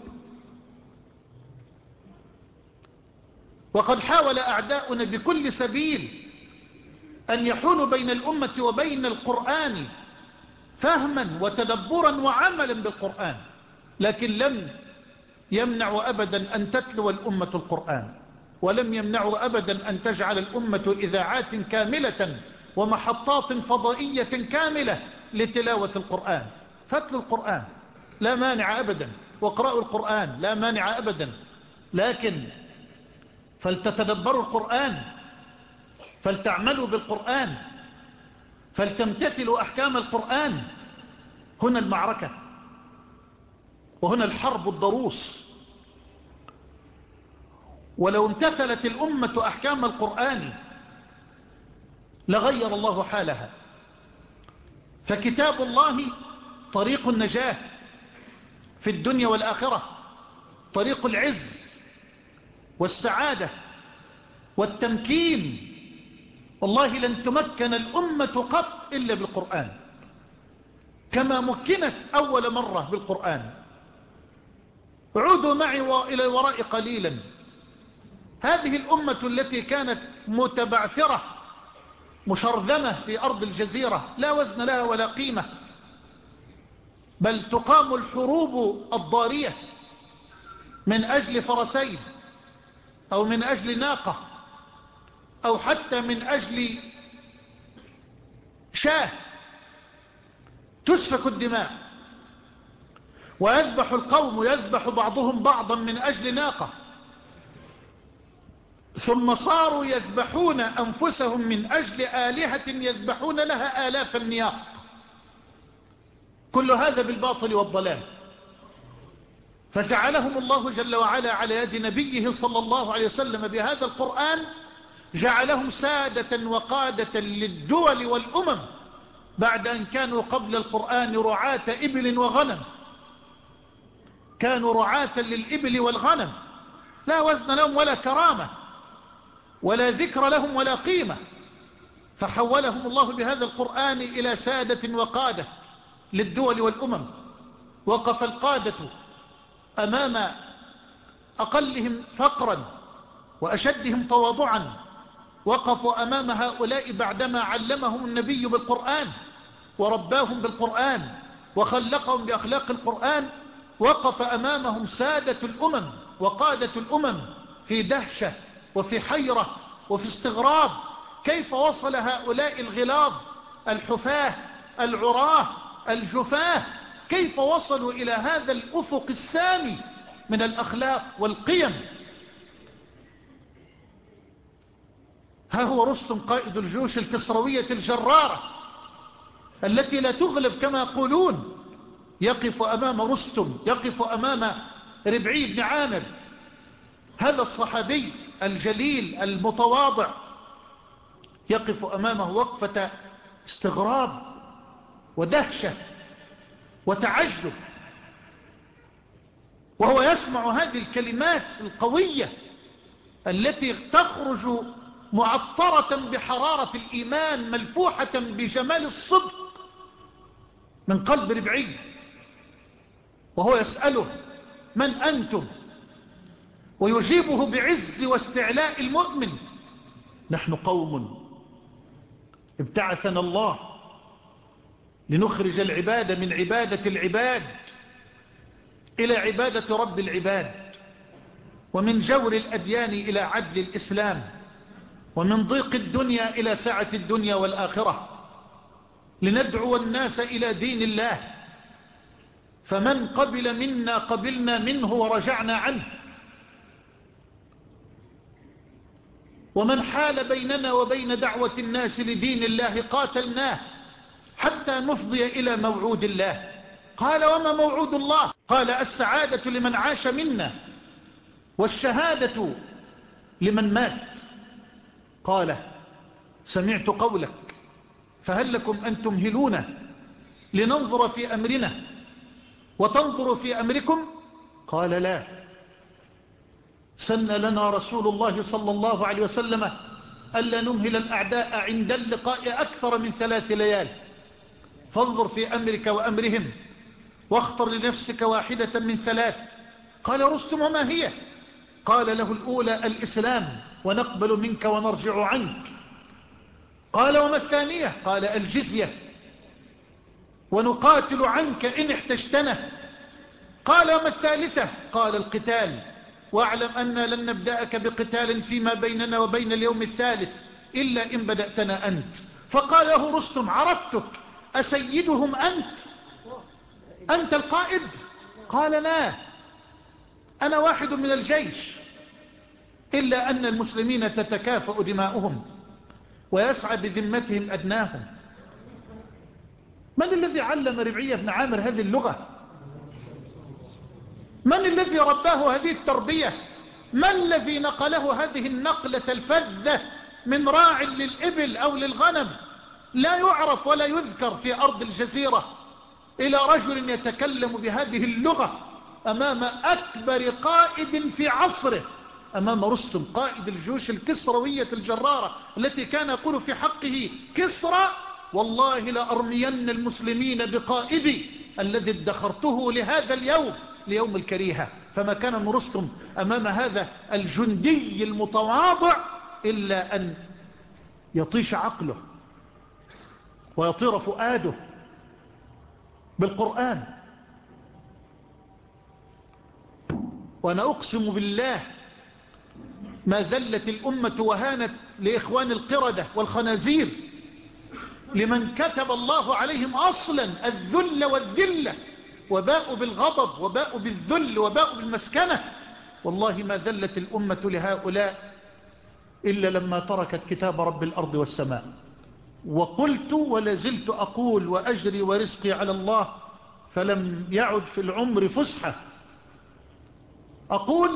Speaker 2: وقد حاول أعداؤنا بكل سبيل أن يحولوا بين الأمة وبين القرآن فهما وتدبرا وعملا بالقرآن، لكن لم يمنعوا أبدا أن تتلو الأمة القرآن، ولم يمنعوا أبدا أن تجعل الأمة إذاعات كاملة ومحطات فضائية كاملة لتلاوة القرآن. فتلوا القرآن لا مانع أبدا، واقرأوا القرآن لا مانع أبدا، لكن فلتتدبروا القرآن، فلتعملوا بالقرآن، فلتمتثلوا أحكام القرآن. هنا المعركة، وهنا الحرب الضروس. ولو امتثلت الأمة أحكام القرآن لغير الله حالها. فكتاب الله طريق النجاة في الدنيا والآخرة، طريق العز والسعادة والتمكين. والله لن تمكن الأمة قط إلا بالقرآن، كما مكنت أول مرة بالقرآن. عودوا معي إلى الوراء قليلا. هذه الأمة التي كانت متبعثرة مشرذمة في أرض الجزيرة لا وزن لها ولا قيمة، بل تقام الحروب الضارية من أجل فرسين أو من أجل ناقة أو حتى من أجل شاه، تسفك الدماء ويذبح القوم، يذبح بعضهم بعضا من أجل ناقة، ثم صاروا يذبحون أنفسهم من أجل آلهة يذبحون لها آلاف النياق. كل هذا بالباطل والضلال. فجعلهم الله جل وعلا على يد نبيه صلى الله عليه وسلم بهذا القرآن، جعلهم سادة وقادة للدول والأمم، بعد أن كانوا قبل القرآن رعاة إبل وغنم. كانوا رعاة للإبل والغنم، لا وزن لهم ولا كرامة ولا ذكر لهم ولا قيمة. فحولهم الله بهذا القرآن إلى سادة وقادة للدول والأمم. وقف القادة أمام أقلهم فقرا وأشدهم تواضعا، وقفوا أمام هؤلاء بعدما علمهم النبي بالقرآن ورباهم بالقرآن وخلقهم بأخلاق القرآن. وقف أمامهم سادة الأمم وقادة الأمم في دهشة وفي حيرة وفي استغراب. كيف وصل هؤلاء الغلاظ الحفاة العراه الجفاه، كيف وصلوا إلى هذا الأفق السامي من الأخلاق والقيم؟ ها هو رستم قائد الجيوش الكسروية الجرارة التي لا تغلب كما يقولون، يقف أمام رستم، يقف أمام ربعي بن عامر، هذا الصحابي الجليل المتواضع، يقف أمامه وقفة استغراب ودهشة وتعجب، وهو يسمع هذه الكلمات القوية التي تخرج معطرة بحرارة الإيمان ملفوحة بجمال الصدق من قلب ربعي، وهو يسأله: من أنتم؟ ويجيبه بعز واستعلاء المؤمن: نحن قوم ابتعثنا الله لنخرج العباد من عبادة العباد إلى عبادة رب العباد، ومن جور الأديان إلى عدل الإسلام، ومن ضيق الدنيا إلى سعة الدنيا والآخرة، لندعو الناس إلى دين الله، فمن قبل منا قبلنا منه ورجعنا عنه، ومن حال بيننا وبين دعوة الناس لدين الله قاتلناه حتى نفضي إلى موعود الله. قال: وما موعود الله؟ قال: السعادة لمن عاش منا، والشهادة لمن مات. قال: سمعت قولك، فهل لكم أن تمهلون لننظر في أمرنا وتنظروا في أمركم؟ قال: لا. سن لنا رسول الله صلى الله عليه وسلم ألا نمهل الأعداء عند اللقاء أكثر من ثلاث ليال، فانظر في أمرك وأمرهم واختر لنفسك واحدة من ثلاث. قال رستم: وما هي؟ قال له: الأولى الإسلام، ونقبل منك ونرجع عنك. قال: وما الثانية؟ قال: الجزية، ونقاتل عنك إن احتجتنا. قال: وما الثالثة؟ قال: القتال، واعلم أن لن نبدأك بقتال فيما بيننا وبين اليوم الثالث إلا إن بدأتنا أنت. فقال له رستم: عرفتك، أسيدهم أنت؟ أنت القائد؟ قال: لا، أنا واحد من الجيش، إلا أن المسلمين تتكافأ دماؤهم ويسعى بذمتهم أدناهم. من الذي علم ربعي بن عامر هذه اللغة؟ من الذي رباه هذه التربية؟ من الذي نقله هذه النقلة الفذة من راع للإبل أو للغنم لا يعرف ولا يذكر في أرض الجزيرة إلى رجل يتكلم بهذه اللغة أمام أكبر قائد في عصره، أمام رستم قائد الجيوش الكسروية الجرارة التي كان يقول في حقه كسرى: والله لأرمين المسلمين بقائدي الذي ادخرته لهذا اليوم، ليوم الكريهة. فما كان رستم أمام هذا الجندي المتواضع إلا أن يطيش عقله ويطير فؤاده بالقرآن. وأنا أقسم بالله ما ذلت الأمة وهانت لإخوان القردة والخنازير لمن كتب الله عليهم أصلا الذل والذلة، وباءوا بالغضب وباءوا بالذل وباءوا بالمسكنة. والله ما ذلت الأمة لهؤلاء إلا لما تركت كتاب رب الأرض والسماء. وقلت ولازلت أقول: وأجري ورزقي على الله، فلم يعد في العمر فسحة. أقول: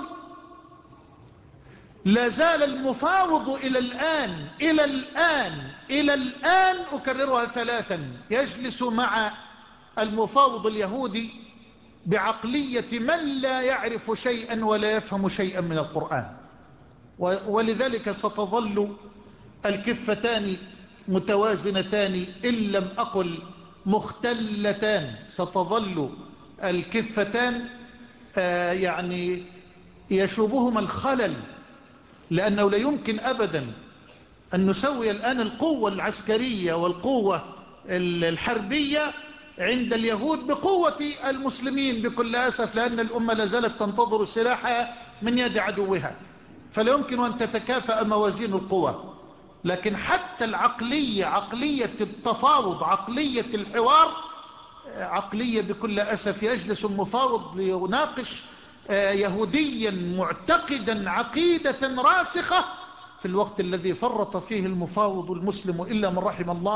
Speaker 2: لا زال المفاوض إلى الآن إلى الآن إلى الآن أكررها ثلاثا يجلس مع المفاوض اليهودي بعقلية من لا يعرف شيئا ولا يفهم شيئا من القرآن. ولذلك ستظل الكفتان متوازنتان إن لم أقل مختلتان. ستظل الكفتان آه يعني يشوبهما الخلل، لأنه لا يمكن أبدا أن نسوي الآن القوة العسكرية والقوة الحربية عند اليهود بقوة المسلمين بكل أسف، لأن الأمة لازالت تنتظر سلاحها من يد عدوها، فلا يمكن أن تتكافأ موازين القوى. لكن حتى العقلية، عقلية التفاوض، عقلية الحوار، عقلية بكل أسف يجلس المفاوض ليناقش يهوديا معتقدا عقيدة راسخة في الوقت الذي فرط فيه المفاوض المسلم إلا من رحم الله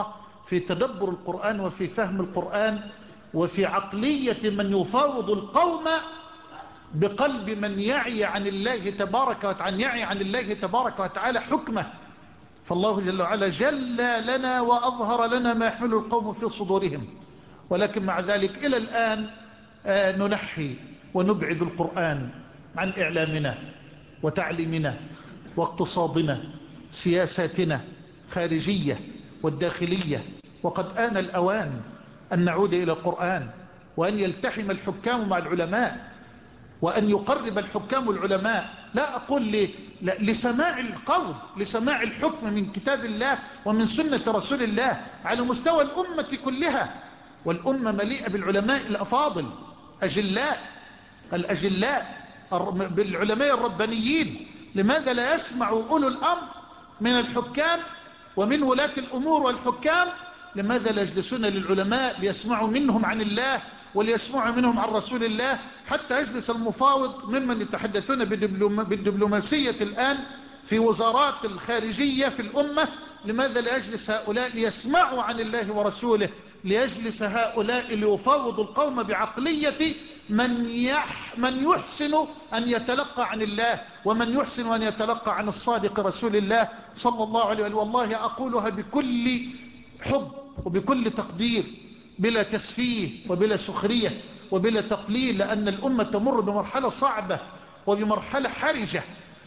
Speaker 2: في تدبر القرآن وفي فهم القرآن وفي عقلية من يفاوض القوم بقلب من يعي عن الله تبارك وتعالى يعي عن الله تبارك وتعالى حكمه. فالله جل وعلا جل لنا وأظهر لنا ما يحمل القوم في صدورهم، ولكن مع ذلك إلى الآن آه ننحي ونبعد القرآن عن إعلامنا وتعليمنا واقتصادنا سياساتنا خارجية والداخلية. وقد آن الأوان أن نعود إلى القرآن، وأن يلتحم الحكام مع العلماء، وأن يقرب الحكام العلماء. لا أقول لي لسماع القول، لسماع الحكم من كتاب الله ومن سنة رسول الله على مستوى الأمة كلها. والأمة مليئة بالعلماء الأفاضل أجلاء الأجلاء بالعلماء الربانيين. لماذا لا يسمع أولو الأمر من الحكام ومن ولاة الأمور والحكام؟ لماذا لا يجلسون للعلماء ليسمعوا منهم عن الله وليسمعوا منهم عن رسول الله؟ حتى يجلس المفاوض ممن يتحدثون بالدبلوماسية الآن في وزارات الخارجية في الأمة، لماذا لا يجلس هؤلاء ليسمعوا عن الله ورسوله؟ ليجلس هؤلاء ليفاوضوا القوم بعقلية من, يح من يحسن أن يتلقى عن الله، ومن يحسن أن يتلقى عن الصادق رسول الله صلى الله عليه وسلم. والله أقولها بكل حب وبكل تقدير، بلا تسفيه وبلا سخرية وبلا تقليل، لأن الأمة تمر بمرحلة صعبة وبمرحلة حرجة،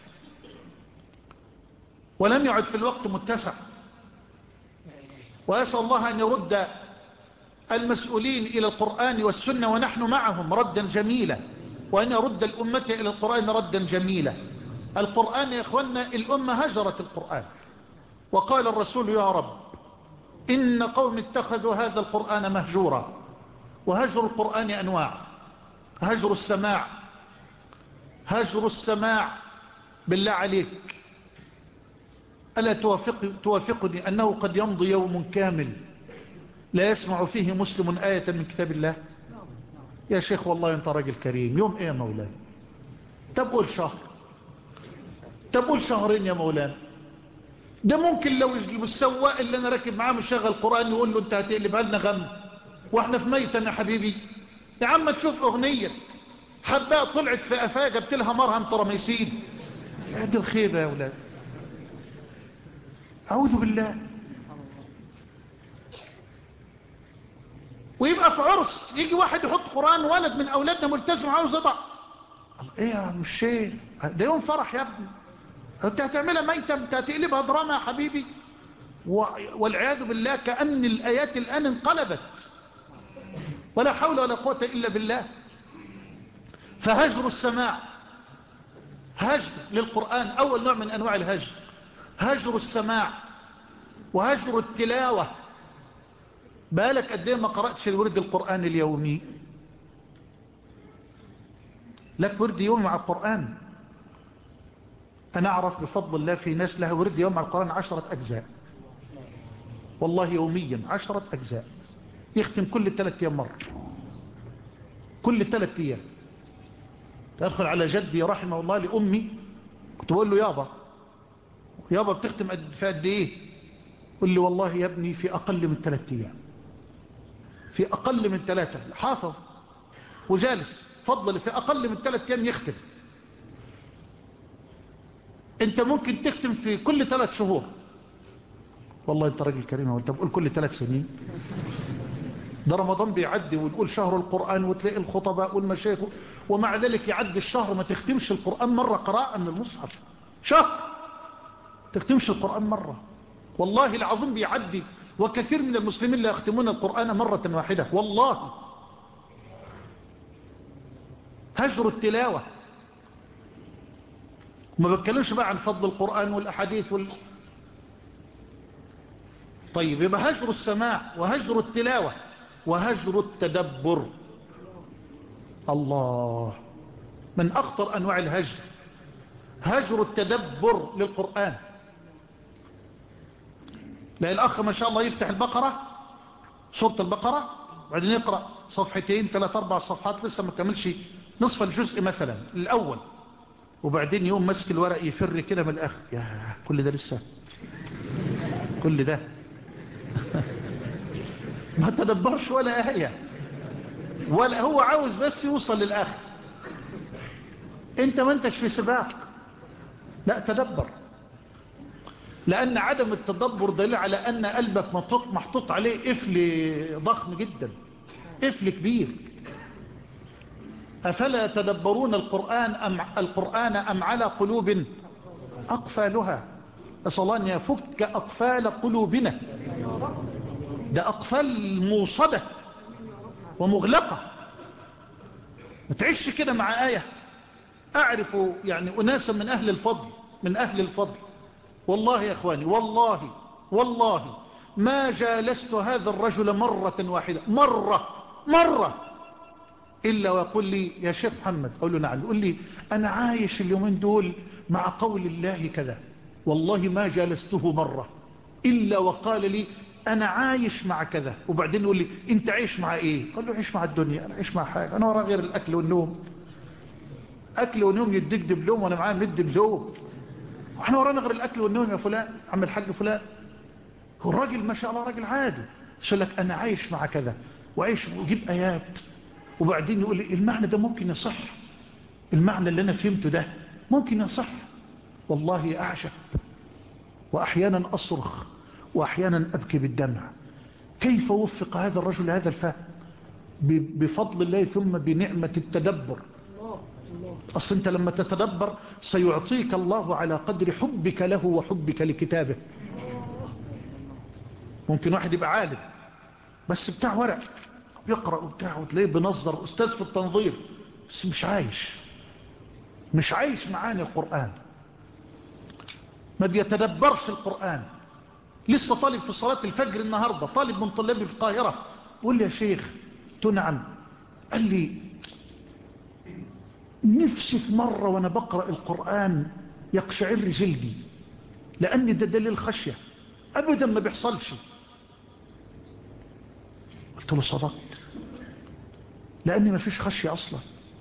Speaker 2: ولم يعد في الوقت متسع. وأسأل الله أن يرد المسؤولين إلى القرآن والسنة ونحن معهم ردا جميلا، وأن يرد الأمة إلى القرآن ردا جميلا. القرآن يا إخوانا، الأمة هجرت القرآن، وقال الرسول يا رب إن قوم اتخذوا هذا القرآن مهجورا. وهجر القرآن أنواع: هجر السماع، هجر السماع بالله عليك ألا توافق توافقني أنه قد يمضي يوم كامل لا يسمع فيه مسلم آية من كتاب الله؟ يا شيخ والله أنت راجل كريم. يوم إيه يا مولانا؟ تقول شهر، تقول شهرين يا مولانا. ده ممكن لو السواق اللي أنا راكب معاه مشغل قرآن يقول له أنت هتقلبها لنا غم وإحنا في ميتم يا حبيبي. يا عم تشوف أغنية حباء طلعت في أفاق جبت لها مرهم ترميسين. هذه الخيبة يا أولاد، أعوذ بالله. ويبقى في عرس يجي واحد يحط قرآن، ولد من أولادنا ملتزم عاوز يضع. إيه يا عم الشيخ، ده يوم فرح يا ابني، أنت هتعملها ميتم، أنت هتقلبها دراما يا حبيبي. والعياذ بالله كأن الآيات الآن انقلبت، ولا حول ولا قوة إلا بالله. فهجر السماع هجر للقرآن، أول نوع من أنواع الهجر هجر السماع وهجر التلاوة. بالك قد ايه ما قرأتش الورد القرآن اليومي؟ لك ورد يومي مع القرآن. أنا أعرف بفضل الله في ناس لها ورد يوم مع القرآن عشرة أجزاء، والله يوميا عشرة أجزاء، يختم كل ثلاثة أيام مرة، كل ثلاثة أيام. تدخل على جدي رحمه الله لأمي، كنت بقول له يابا يابا بتختم في قد ايه؟ قل لي والله يا ابني في أقل من ثلاثة أيام، في أقل من ثلاثة. حافظ وجالس فضل في أقل من ثلاثة أيام يختم. أنت ممكن تختم في كل ثلاث شهور. والله أنت راجل كريم، وأنت بقول كل ثلاث سنين. ده رمضان بيعدي ونقول شهر القرآن وتلاقي الخطباء والمشايخ، ومع ذلك يعدي الشهر ما تختمش القرآن مرة قراءة من المصحف. شهر تختمش القرآن مرة، والله العظيم بيعدي. وكثير من المسلمين لا يختمون القرآن مرة واحدة والله. هجر التلاوة. ما بتكلمش بقى عن فضل القرآن والأحاديث وال... طيب يبقى هجر السماع وهجر التلاوة وهجر التدبر. الله، من أخطر أنواع الهجر هجر التدبر للقرآن. لا الأخ ما شاء الله يفتح البقرة، سورة البقرة، وبعدين يقرأ صفحتين ثلاث أربع صفحات لسه ما كملش نصف الجزء مثلا الأول، وبعدين يوم مسك الورق يفر كده من الآخر. يا كل ده لسه، كل ده ما تدبرش ولا آية، ولا هو عاوز بس يوصل للآخر. انت ما انتش في سباق، لا تدبر. لأن عدم التدبر دليل على أن قلبك محطوط عليه قفل ضخم جدا، قفل كبير. أفلا يتدبرون القرآن أم, القرآن أم على قلوب أقفالها؟ أسأل الله أن يفك أقفال قلوبنا. ده أقفال موصدة ومغلقة. ما تعيش كده مع آية. أعرف يعني أناسا من أهل الفضل، من أهل الفضل والله يا أخواني، والله والله ما جالست هذا الرجل مرة واحدة، مرة مرة إلا ويقول لي يا شيخ محمد، أقول له نعم، يقول لي أنا عايش اليومين دول مع قول الله كذا. والله ما جالسته مرة إلا وقال لي أنا عايش مع كذا. وبعدين يقول لي أنت عايش مع إيه؟ قال له عايش مع الدنيا، أنا عايش مع حاجة، أنا وراء غير الأكل والنوم. أكل ونوم يديك دبلوم وأنا معاه مد دبلوم. واحنا ورانا غير الأكل والنوم يا فلان، عم الحاج فلان. هو الراجل ما شاء الله راجل عادي، يقول لك أنا عايش مع كذا وعايش، ويجيب آيات. وبعدين يقول لي المعنى ده ممكن يصح، المعنى اللي أنا فهمته ده ممكن يصح. والله أعجب، وأحيانا أصرخ وأحيانا أبكي بالدمع. كيف وفق هذا الرجل هذا الفهم؟ بفضل الله ثم بنعمة التدبر. أصل أنت لما تتدبر سيعطيك الله على قدر حبك له وحبك لكتابه. ممكن واحد يبقى عالم بس بتاع ورق يقرأ وبتاع، وتلاقيه بنظر أستاذ في التنظير، بس مش عايش، مش عايش معاني القرآن، ما بيتدبرش القرآن. لسه طالب في صلاة الفجر النهاردة، طالب من طلابي في القاهرة، قول لي يا شيخ، تنعم، قال لي نفسي في مرة وانا بقرأ القرآن يقشعر جلدي، لأن ده دليل خشية، أبدا ما بيحصلش. قلت له صدقت، لأن ما فيش خشية أصلا.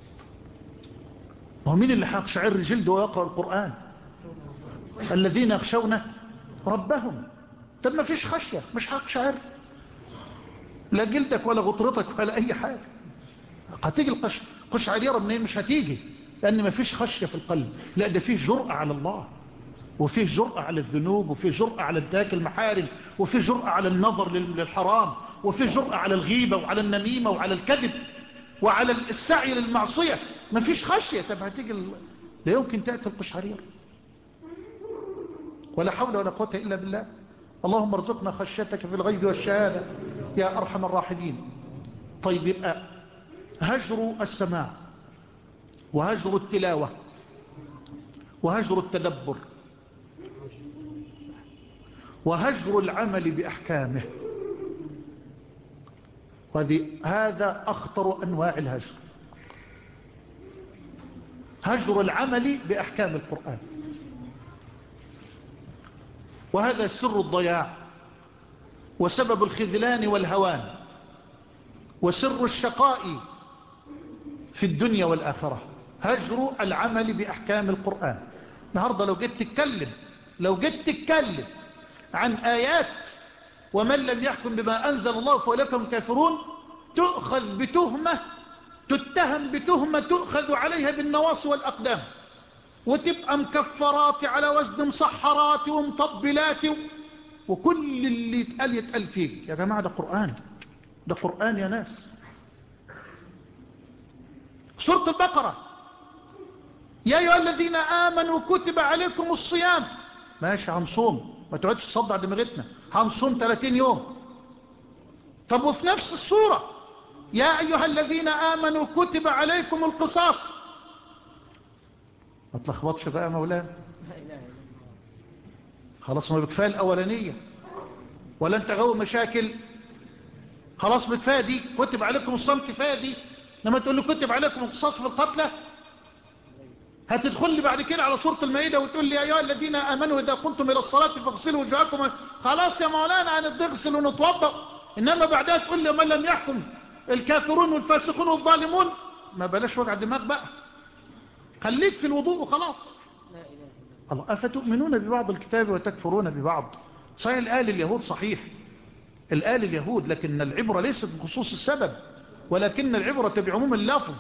Speaker 2: وهو مين اللي هيقشعر جلده ويقرأ القرآن؟ الذين يخشون ربهم. طب ما فيش خشية، مش هيقشعر لا جلدك ولا غطرتك ولا أي حاجة. هتيجي القشعريرة منين؟ مش هتيجي، لأن ما فيش خشية في القلب. لا، ده فيه جرأة على الله، وفيه جرأة على الذنوب، وفيه جرأة على انتهاك المحارم، وفيه جرأة على النظر للحرام، وفيه جرأة على الغيبة وعلى النميمة وعلى الكذب وعلى السعي للمعصية. ما فيش خشية. طب هتيجي ال... لا يمكن تأتي القشعريرة. ولا حول ولا قوة إلا بالله. اللهم ارزقنا خشيتك في الغيب والشهادة يا أرحم الراحمين. طيب، يبقى هجر السماع وهجر التلاوة وهجر التدبر وهجر العمل بأحكامه، هذا أخطر أنواع الهجر. هجر العمل بأحكام القرآن، وهذا سر الضياع وسبب الخذلان والهوان وسر الشقاء في الدنيا والآخرة. هجر العمل بأحكام القرآن. النهاردة لو جيت تتكلم لو جيت تتكلم عن آيات ومن لم يحكم بما أنزل الله فأولئك هم كافرون، تؤخذ بتهمة، تتهم بتهمة تؤخذ عليها بالنواصي والأقدام، وتبقى مكفرات على وزن مصحرات ومطبلات، وكل اللي يتقال يتقال فيه. يا جماعة ده قرآن، ده قرآن يا ناس. سورة البقرة، يا أيها الذين آمنوا كتب عليكم الصيام. ماشي، هنصوم، ما تقعدش تصدع دماغتنا، هنصوم ثلاثين يوم. طب وفي نفس السورة يا أيها الذين آمنوا كتب عليكم القصاص. ما تلخبطش بقى يا مولانا، خلاص ما بكفاية الأولانية ولا انت غاوي مشاكل؟ خلاص بكفاية دي، كتب عليكم الصوم كفاية دي. لما تقول لي كتب عليكم القصاص في القتلى، هتدخل لي بعد كده على سورة المائدة وتقول لي يا أيها الذين آمنوا إذا قمتم إلى الصلاة فاغسلوا وجوهكم. خلاص يا مولانا هنتغسل ونتوضأ، إنما بعدها تقول لي من لم يحكم الكافرون والفاسقون والظالمون. ما بلاش وجع دماغ بقى، خليك في الوضوء وخلاص. الله، أفتؤمنون ببعض الكتاب وتكفرون ببعض. صحيح الآل اليهود صحيح الآية لليهود، لكن العبرة ليست بخصوص السبب، ولكن العبرة بعموم اللفظ.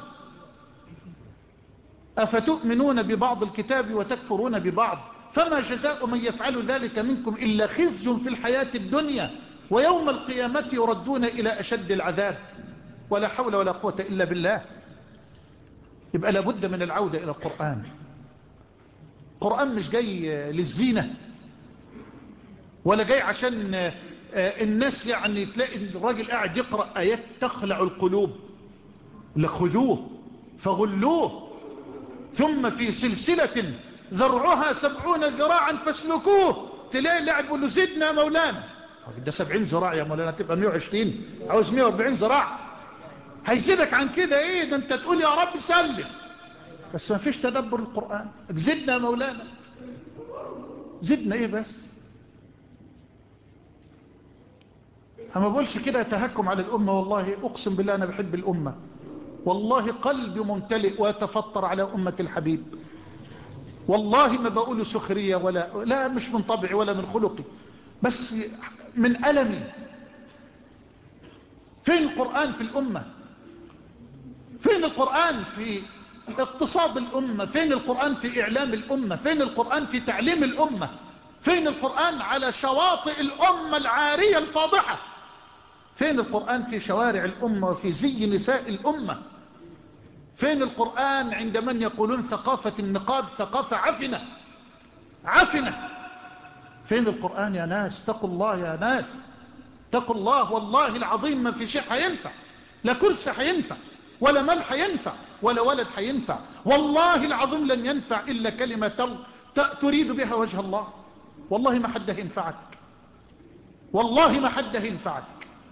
Speaker 2: أفتؤمنون ببعض الكتاب وتكفرون ببعض، فما جزاء من يفعل ذلك منكم إلا خزي في الحياة الدنيا ويوم القيامة يردون إلى أشد العذاب، ولا حول ولا قوة إلا بالله. يبقى لابد من العودة إلى القرآن. القرآن مش جاي للزينة، ولا جاي عشان الناس يعني تلاقي الراجل قاعد يقرأ آيات تخلع القلوب، لخذوه فغلوه ثم في سلسلة ذرعها سبعون ذراعا فاسلكوه. تلاقي اللي قاعد بيقول له زدنا يا مولانا، ده سبعين ذراع يا مولانا، تبقى مئة وعشرين، عاوز مئة وأربعين ذراع، هيزيدك عن كده ايه؟ ده انت تقول يا رب سلم، بس ما فيش تدبر القرآن. زدنا يا مولانا، زدنا ايه بس؟ اما بقولش كده تهكم على الأمة، والله أقسم بالله أنا بحب الأمة، والله قلبي ممتلئ ويتفطر على أمة الحبيب، والله ما بقول سخرية ولا لا، مش من طبعي ولا من خلقي، بس من ألمي. فين القرآن في الأمة؟ فين القرآن في اقتصاد الأمة؟ فين القرآن في إعلام الأمة؟ فين القرآن في تعليم الأمة؟ فين القرآن على شواطئ الأمة العارية الفاضحة؟ فين القرآن في شوارع الأمة وفي زي نساء الأمة؟ فين القرآن عند من يقولون ثقافة النقاب ثقافة عفنة عفنة؟ فين القرآن يا ناس؟ اتقوا الله يا ناس، اتقوا الله، والله العظيم ما في شيء هينفع، لا كرسي هينفع، ولا مال هينفع، ولا ولد هينفع، والله العظيم لن ينفع إلا كلمة تريد بها وجه الله. والله ما حد هينفعك، والله ما حد هينفعك.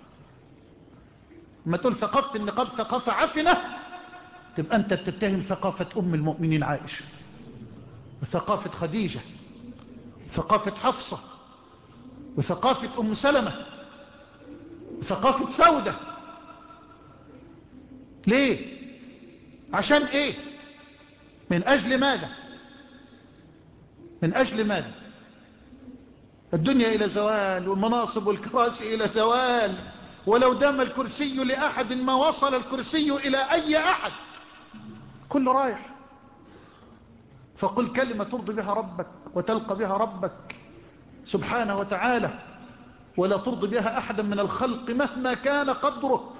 Speaker 2: ما تقول ثقافة النقاب ثقافة عفنة، تبقى أنت تتهم ثقافة أم المؤمنين عائشة، وثقافة خديجة، وثقافة حفصة، وثقافة أم سلمة، وثقافة سودة. ليه؟ عشان إيه؟ من أجل ماذا؟ من أجل ماذا؟ الدنيا إلى زوال، والمناصب والكراسي إلى زوال، ولو دام الكرسي لأحد ما وصل الكرسي إلى أي أحد، كل رايح. فقل كلمة ترضي بها ربك وتلقى بها ربك سبحانه وتعالى، ولا ترضي بها أحدا من الخلق مهما كان قدره.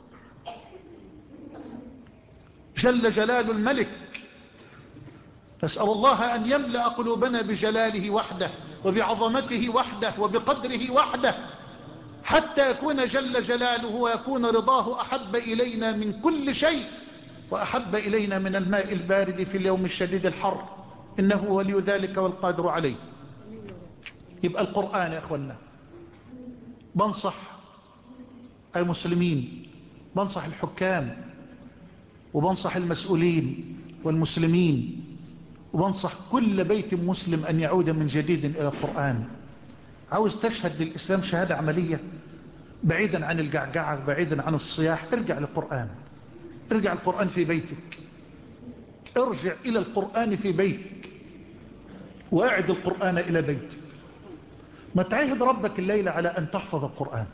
Speaker 2: جل جلال الملك، نسأل الله أن يملأ قلوبنا بجلاله وحده، وبعظمته وحده، وبقدره وحده، حتى يكون جل جلاله ويكون رضاه أحب إلينا من كل شيء، وأحب إلينا من الماء البارد في اليوم الشديد الحر، إنه ولي ذلك والقادر عليه. يبقى القرآن يا أخوانا، بنصح المسلمين، بنصح الحكام، وبنصح المسؤولين والمسلمين، وبنصح كل بيت مسلم أن يعود من جديد إلى القرآن. عاوز تشهد للإسلام شهادة عملية بعيدا عن الجعجعة، بعيدا عن الصياح، ارجع للقرآن، ارجع القرآن في بيتك، ارجع إلى القرآن في بيتك، واعد القرآن إلى بيتك. ما تعهد ربك الليلة على أن تحفظ القرآن.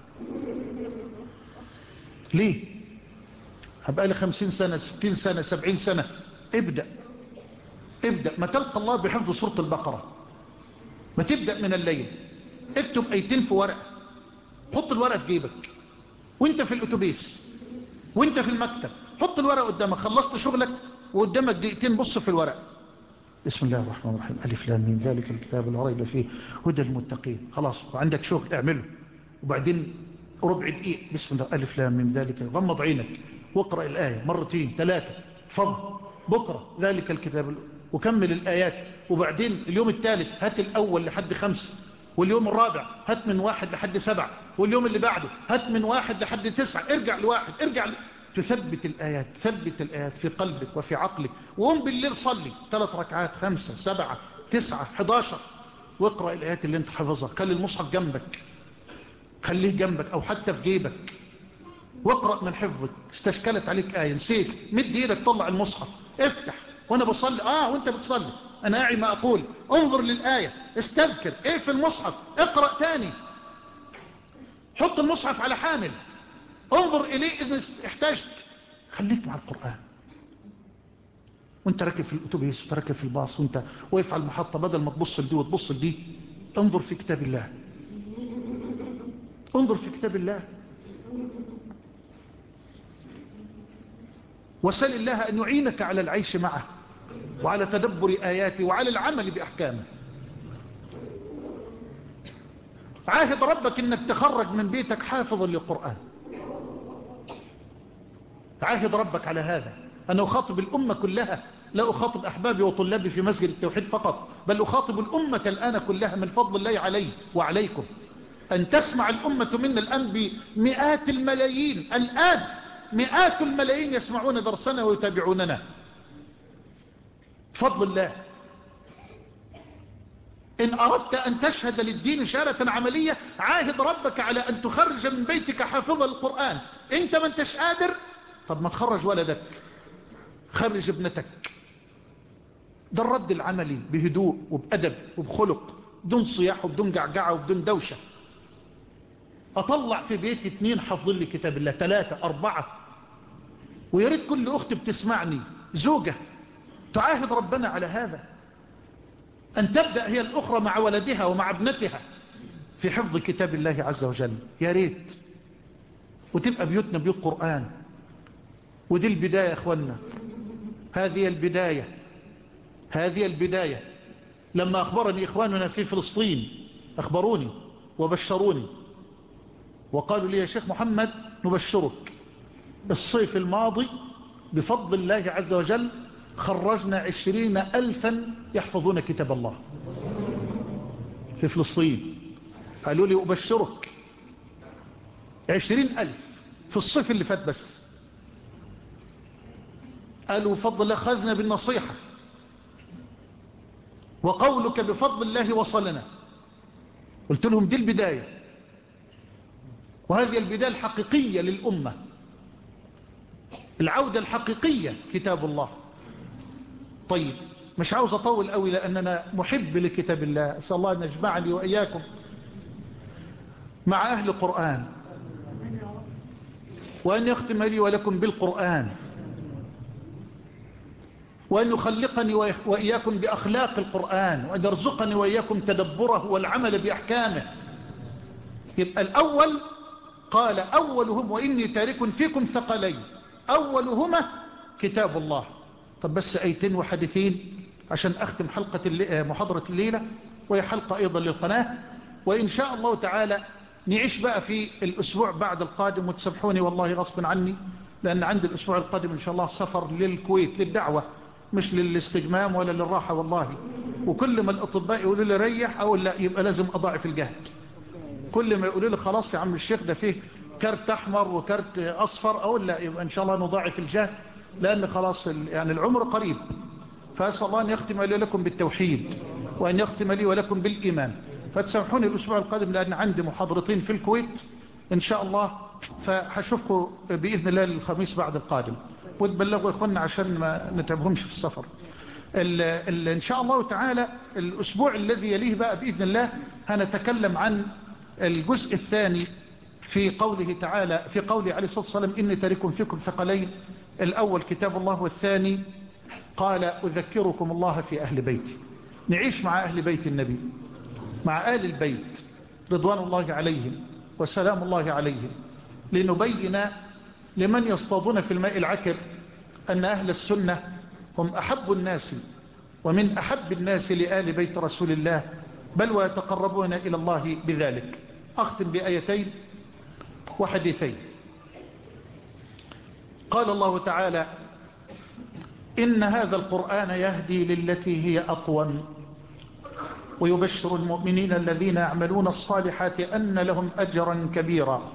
Speaker 2: ليه؟ هبقى لي خمسين سنة، ستين سنة، سبعين سنة. ابدأ ابدأ، ما تلقى الله بحفظ سورة البقرة، ما تبدأ من الليل. اكتب ايتين في ورقة، حط الورقة في جيبك، وانت في الاتوبيس، وانت في المكتب، حط الورقة قدامك، خلصت شغلك وقدامك دقيقتين بص في الورقة. بسم الله الرحمن الرحيم، ألف لام ميم، ذلك الكتاب لا ريب فيه هدى المتقين. خلاص، وعندك شغل اعمله. وبعدين ربع دقيقة، بسم الله ألف لام ميم ذلك، غمض عينك واقرأ الآية مرتين ثلاثة، فضل بكرة ذلك الكتاب، وكمل الآيات. وبعدين اليوم الثالث هات الأول لحد خمسة، واليوم الرابع هات من واحد لحد سبعة، واليوم اللي بعده هات من واحد لحد تسعة، ارجع لواحد، ارجع ل... تثبت الآيات، ثبت الآيات في قلبك وفي عقلك. وقوم بالليل صلي ثلاث ركعات، خمسة، سبعة، تسعة، حداشر، واقرأ الآيات اللي انت حافظها. خلي المصحف جنبك، خليه جنبك أو حتى في جيبك، واقرأ من حفظك. استشكلت عليك آية نسيت، مد ايدك طلع المصحف، افتح وانا بصلي، اه وانت بتصلي انا اعي ما اقول، انظر للآية، استذكر ايه في المصحف، اقرأ تاني. حط المصحف على حامل، انظر إليه إذا احتجت. خليك مع القرآن وانت راكب في الأتوبيس وانت راكب في الباص وانت واقف على المحطة، بدل ما تبص لدي وتبص لدي انظر في كتاب الله، انظر في كتاب الله، وسل الله أن يعينك على العيش معه وعلى تدبر آياته وعلى العمل بأحكامه. عاهد ربك انك تخرج من بيتك حافظا للقرآن، عاهد ربك على هذا. أنا أخاطب الأمة كلها، لا أخاطب أحبابي وطلابي في مسجد التوحيد فقط، بل أخاطب الأمة الآن كلها من فضل الله علي وعليكم أن تسمع الأمة منا الآن بمئات الملايين، الآن مئات الملايين يسمعون درسنا ويتابعوننا فضل الله. إن أردت أن تشهد للدين شهادة عملية عاهد ربك على أن تخرج من بيتك حافظا القرآن. أنت ما انتش قادر، طب ما تخرج ولدك، خرج ابنتك. ده الرد العملي بهدوء وبأدب وبخلق، بدون صياح وبدون جعجعة وبدون دوشة. أطلع في بيتي اتنين حافظين لي كتاب الله، ثلاثة أربعة، ويريد كل أخت بتسمعني زوجة تعاهد ربنا على هذا، أن تبدأ هي الأخرى مع ولدها ومع ابنتها في حفظ كتاب الله عز وجل. يا ريت وتبقى بيوتنا بيوت قرآن. ودي البداية يا أخوانا، هذه البداية، هذه البداية. لما أخبرني إخواننا في فلسطين أخبروني وبشروني وقالوا لي يا شيخ محمد نبشرك، الصيف الماضي بفضل الله عز وجل خرجنا عشرين ألفا يحفظون كتاب الله في فلسطين. قالوا لي أبشرك عشرين ألف في الصيف اللي فات بس. قالوا بفضل الله خذنا بالنصيحة وقولك بفضل الله وصلنا. قلت لهم دي البداية، وهذه البداية الحقيقية للأمة، العودة الحقيقية كتاب الله. طيب مش عاوز أطول قوي لأننا محب لكتاب الله. أسأل الله أن يجمعني وإياكم مع أهل القرآن، وأن يختم لي ولكم بالقرآن، وأن يخلقني وإياكم بأخلاق القرآن، وأن يرزقني وإياكم تدبره والعمل بأحكامه. يبقى الأول قال أولهم وإني تارك فيكم ثقلين، أولهما كتاب الله. طب بس آيتين وحديثين عشان أختم حلقة محاضرة الليلة، وهي حلقة أيضا للقناة. وإن شاء الله تعالى نعيش بقى في الأسبوع بعد القادم، وتسامحوني والله غصب عني لأن عندي الأسبوع القادم إن شاء الله سفر للكويت للدعوة، مش للاستجمام ولا للراحة والله. وكل ما الأطباء يقولوا لي ريح أقول لا، يبقى لازم أضاعف الجهد. كل ما يقولوا لي خلاص يا عم الشيخ ده فيه كارت أحمر وكارت أصفر أقول لا، يبقى إن شاء الله نضاعف الجهد، لأن خلاص يعني العمر قريب. فأسأل الله أن يختم لي ولكم بالتوحيد، وأن يختم لي ولكم بالإيمان. فتسامحوني الأسبوع القادم لأن عندي محاضرتين في الكويت إن شاء الله، فهشوفكم بإذن الله الخميس بعد القادم، وتبلغوا إخواننا عشان ما نتعبهمش في السفر. ال ال إن شاء الله تعالى الأسبوع الذي يليه بقى بإذن الله هنتكلم عن الجزء الثاني في قوله تعالى، في قوله عليه الصلاة والسلام إني تارك فيكم ثقلين. الأول كتاب الله، والثاني قال أذكركم الله في أهل بيتي. نعيش مع أهل بيت النبي، مع آل البيت رضوان الله عليهم وسلام الله عليهم، لنبين لمن يصطادون في الماء العكر أن أهل السنة هم أحب الناس ومن أحب الناس لآل بيت رسول الله، بل ويتقربون إلى الله بذلك. أختم بآيتين وحديثين. قال الله تعالى إن هذا القرآن يهدي للتي هي أقوم ويبشر المؤمنين الذين يعملون الصالحات أن لهم أجرا كبيرا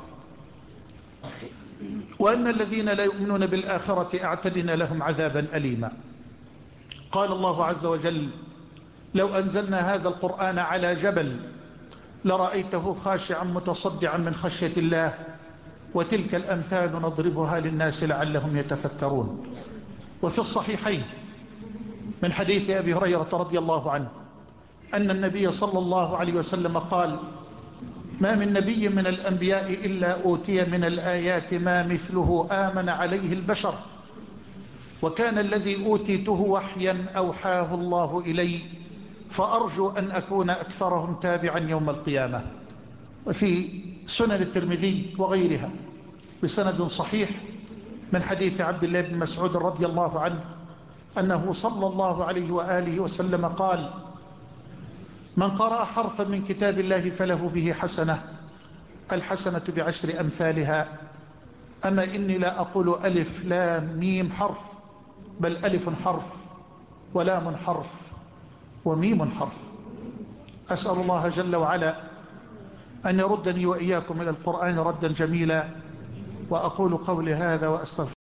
Speaker 2: وأن الذين لا يؤمنون بالآخرة أعتدنا لهم عذابا أليما. قال الله عز وجل لو أنزلنا هذا القرآن على جبل لرأيته خاشعا متصدعا من خشية الله وتلك الأمثال نضربها للناس لعلهم يتفكرون. وفي الصحيحين من حديث أبي هريرة رضي الله عنه أن النبي صلى الله عليه وسلم قال ما من نبي من الأنبياء إلا أوتي من الآيات ما مثله آمن عليه البشر، وكان الذي أوتيته وحيا أوحاه الله إلي، فأرجو أن أكون أكثرهم تابعا يوم القيامة. وفي سنن الترمذي وغيرها بسند صحيح من حديث عبد الله بن مسعود رضي الله عنه أنه صلى الله عليه وآله وسلم قال: من قرأ حرفا من كتاب الله فله به حسنة، الحسنة بعشر أمثالها. أما إني لا أقول ألف لام ميم حرف، بل ألف حرف ولام حرف وميم حرف. أسأل الله جل وعلا أن يردني وإياكم إلى القرآن ردا جميلا. وأقول قولي هذا وأستغفر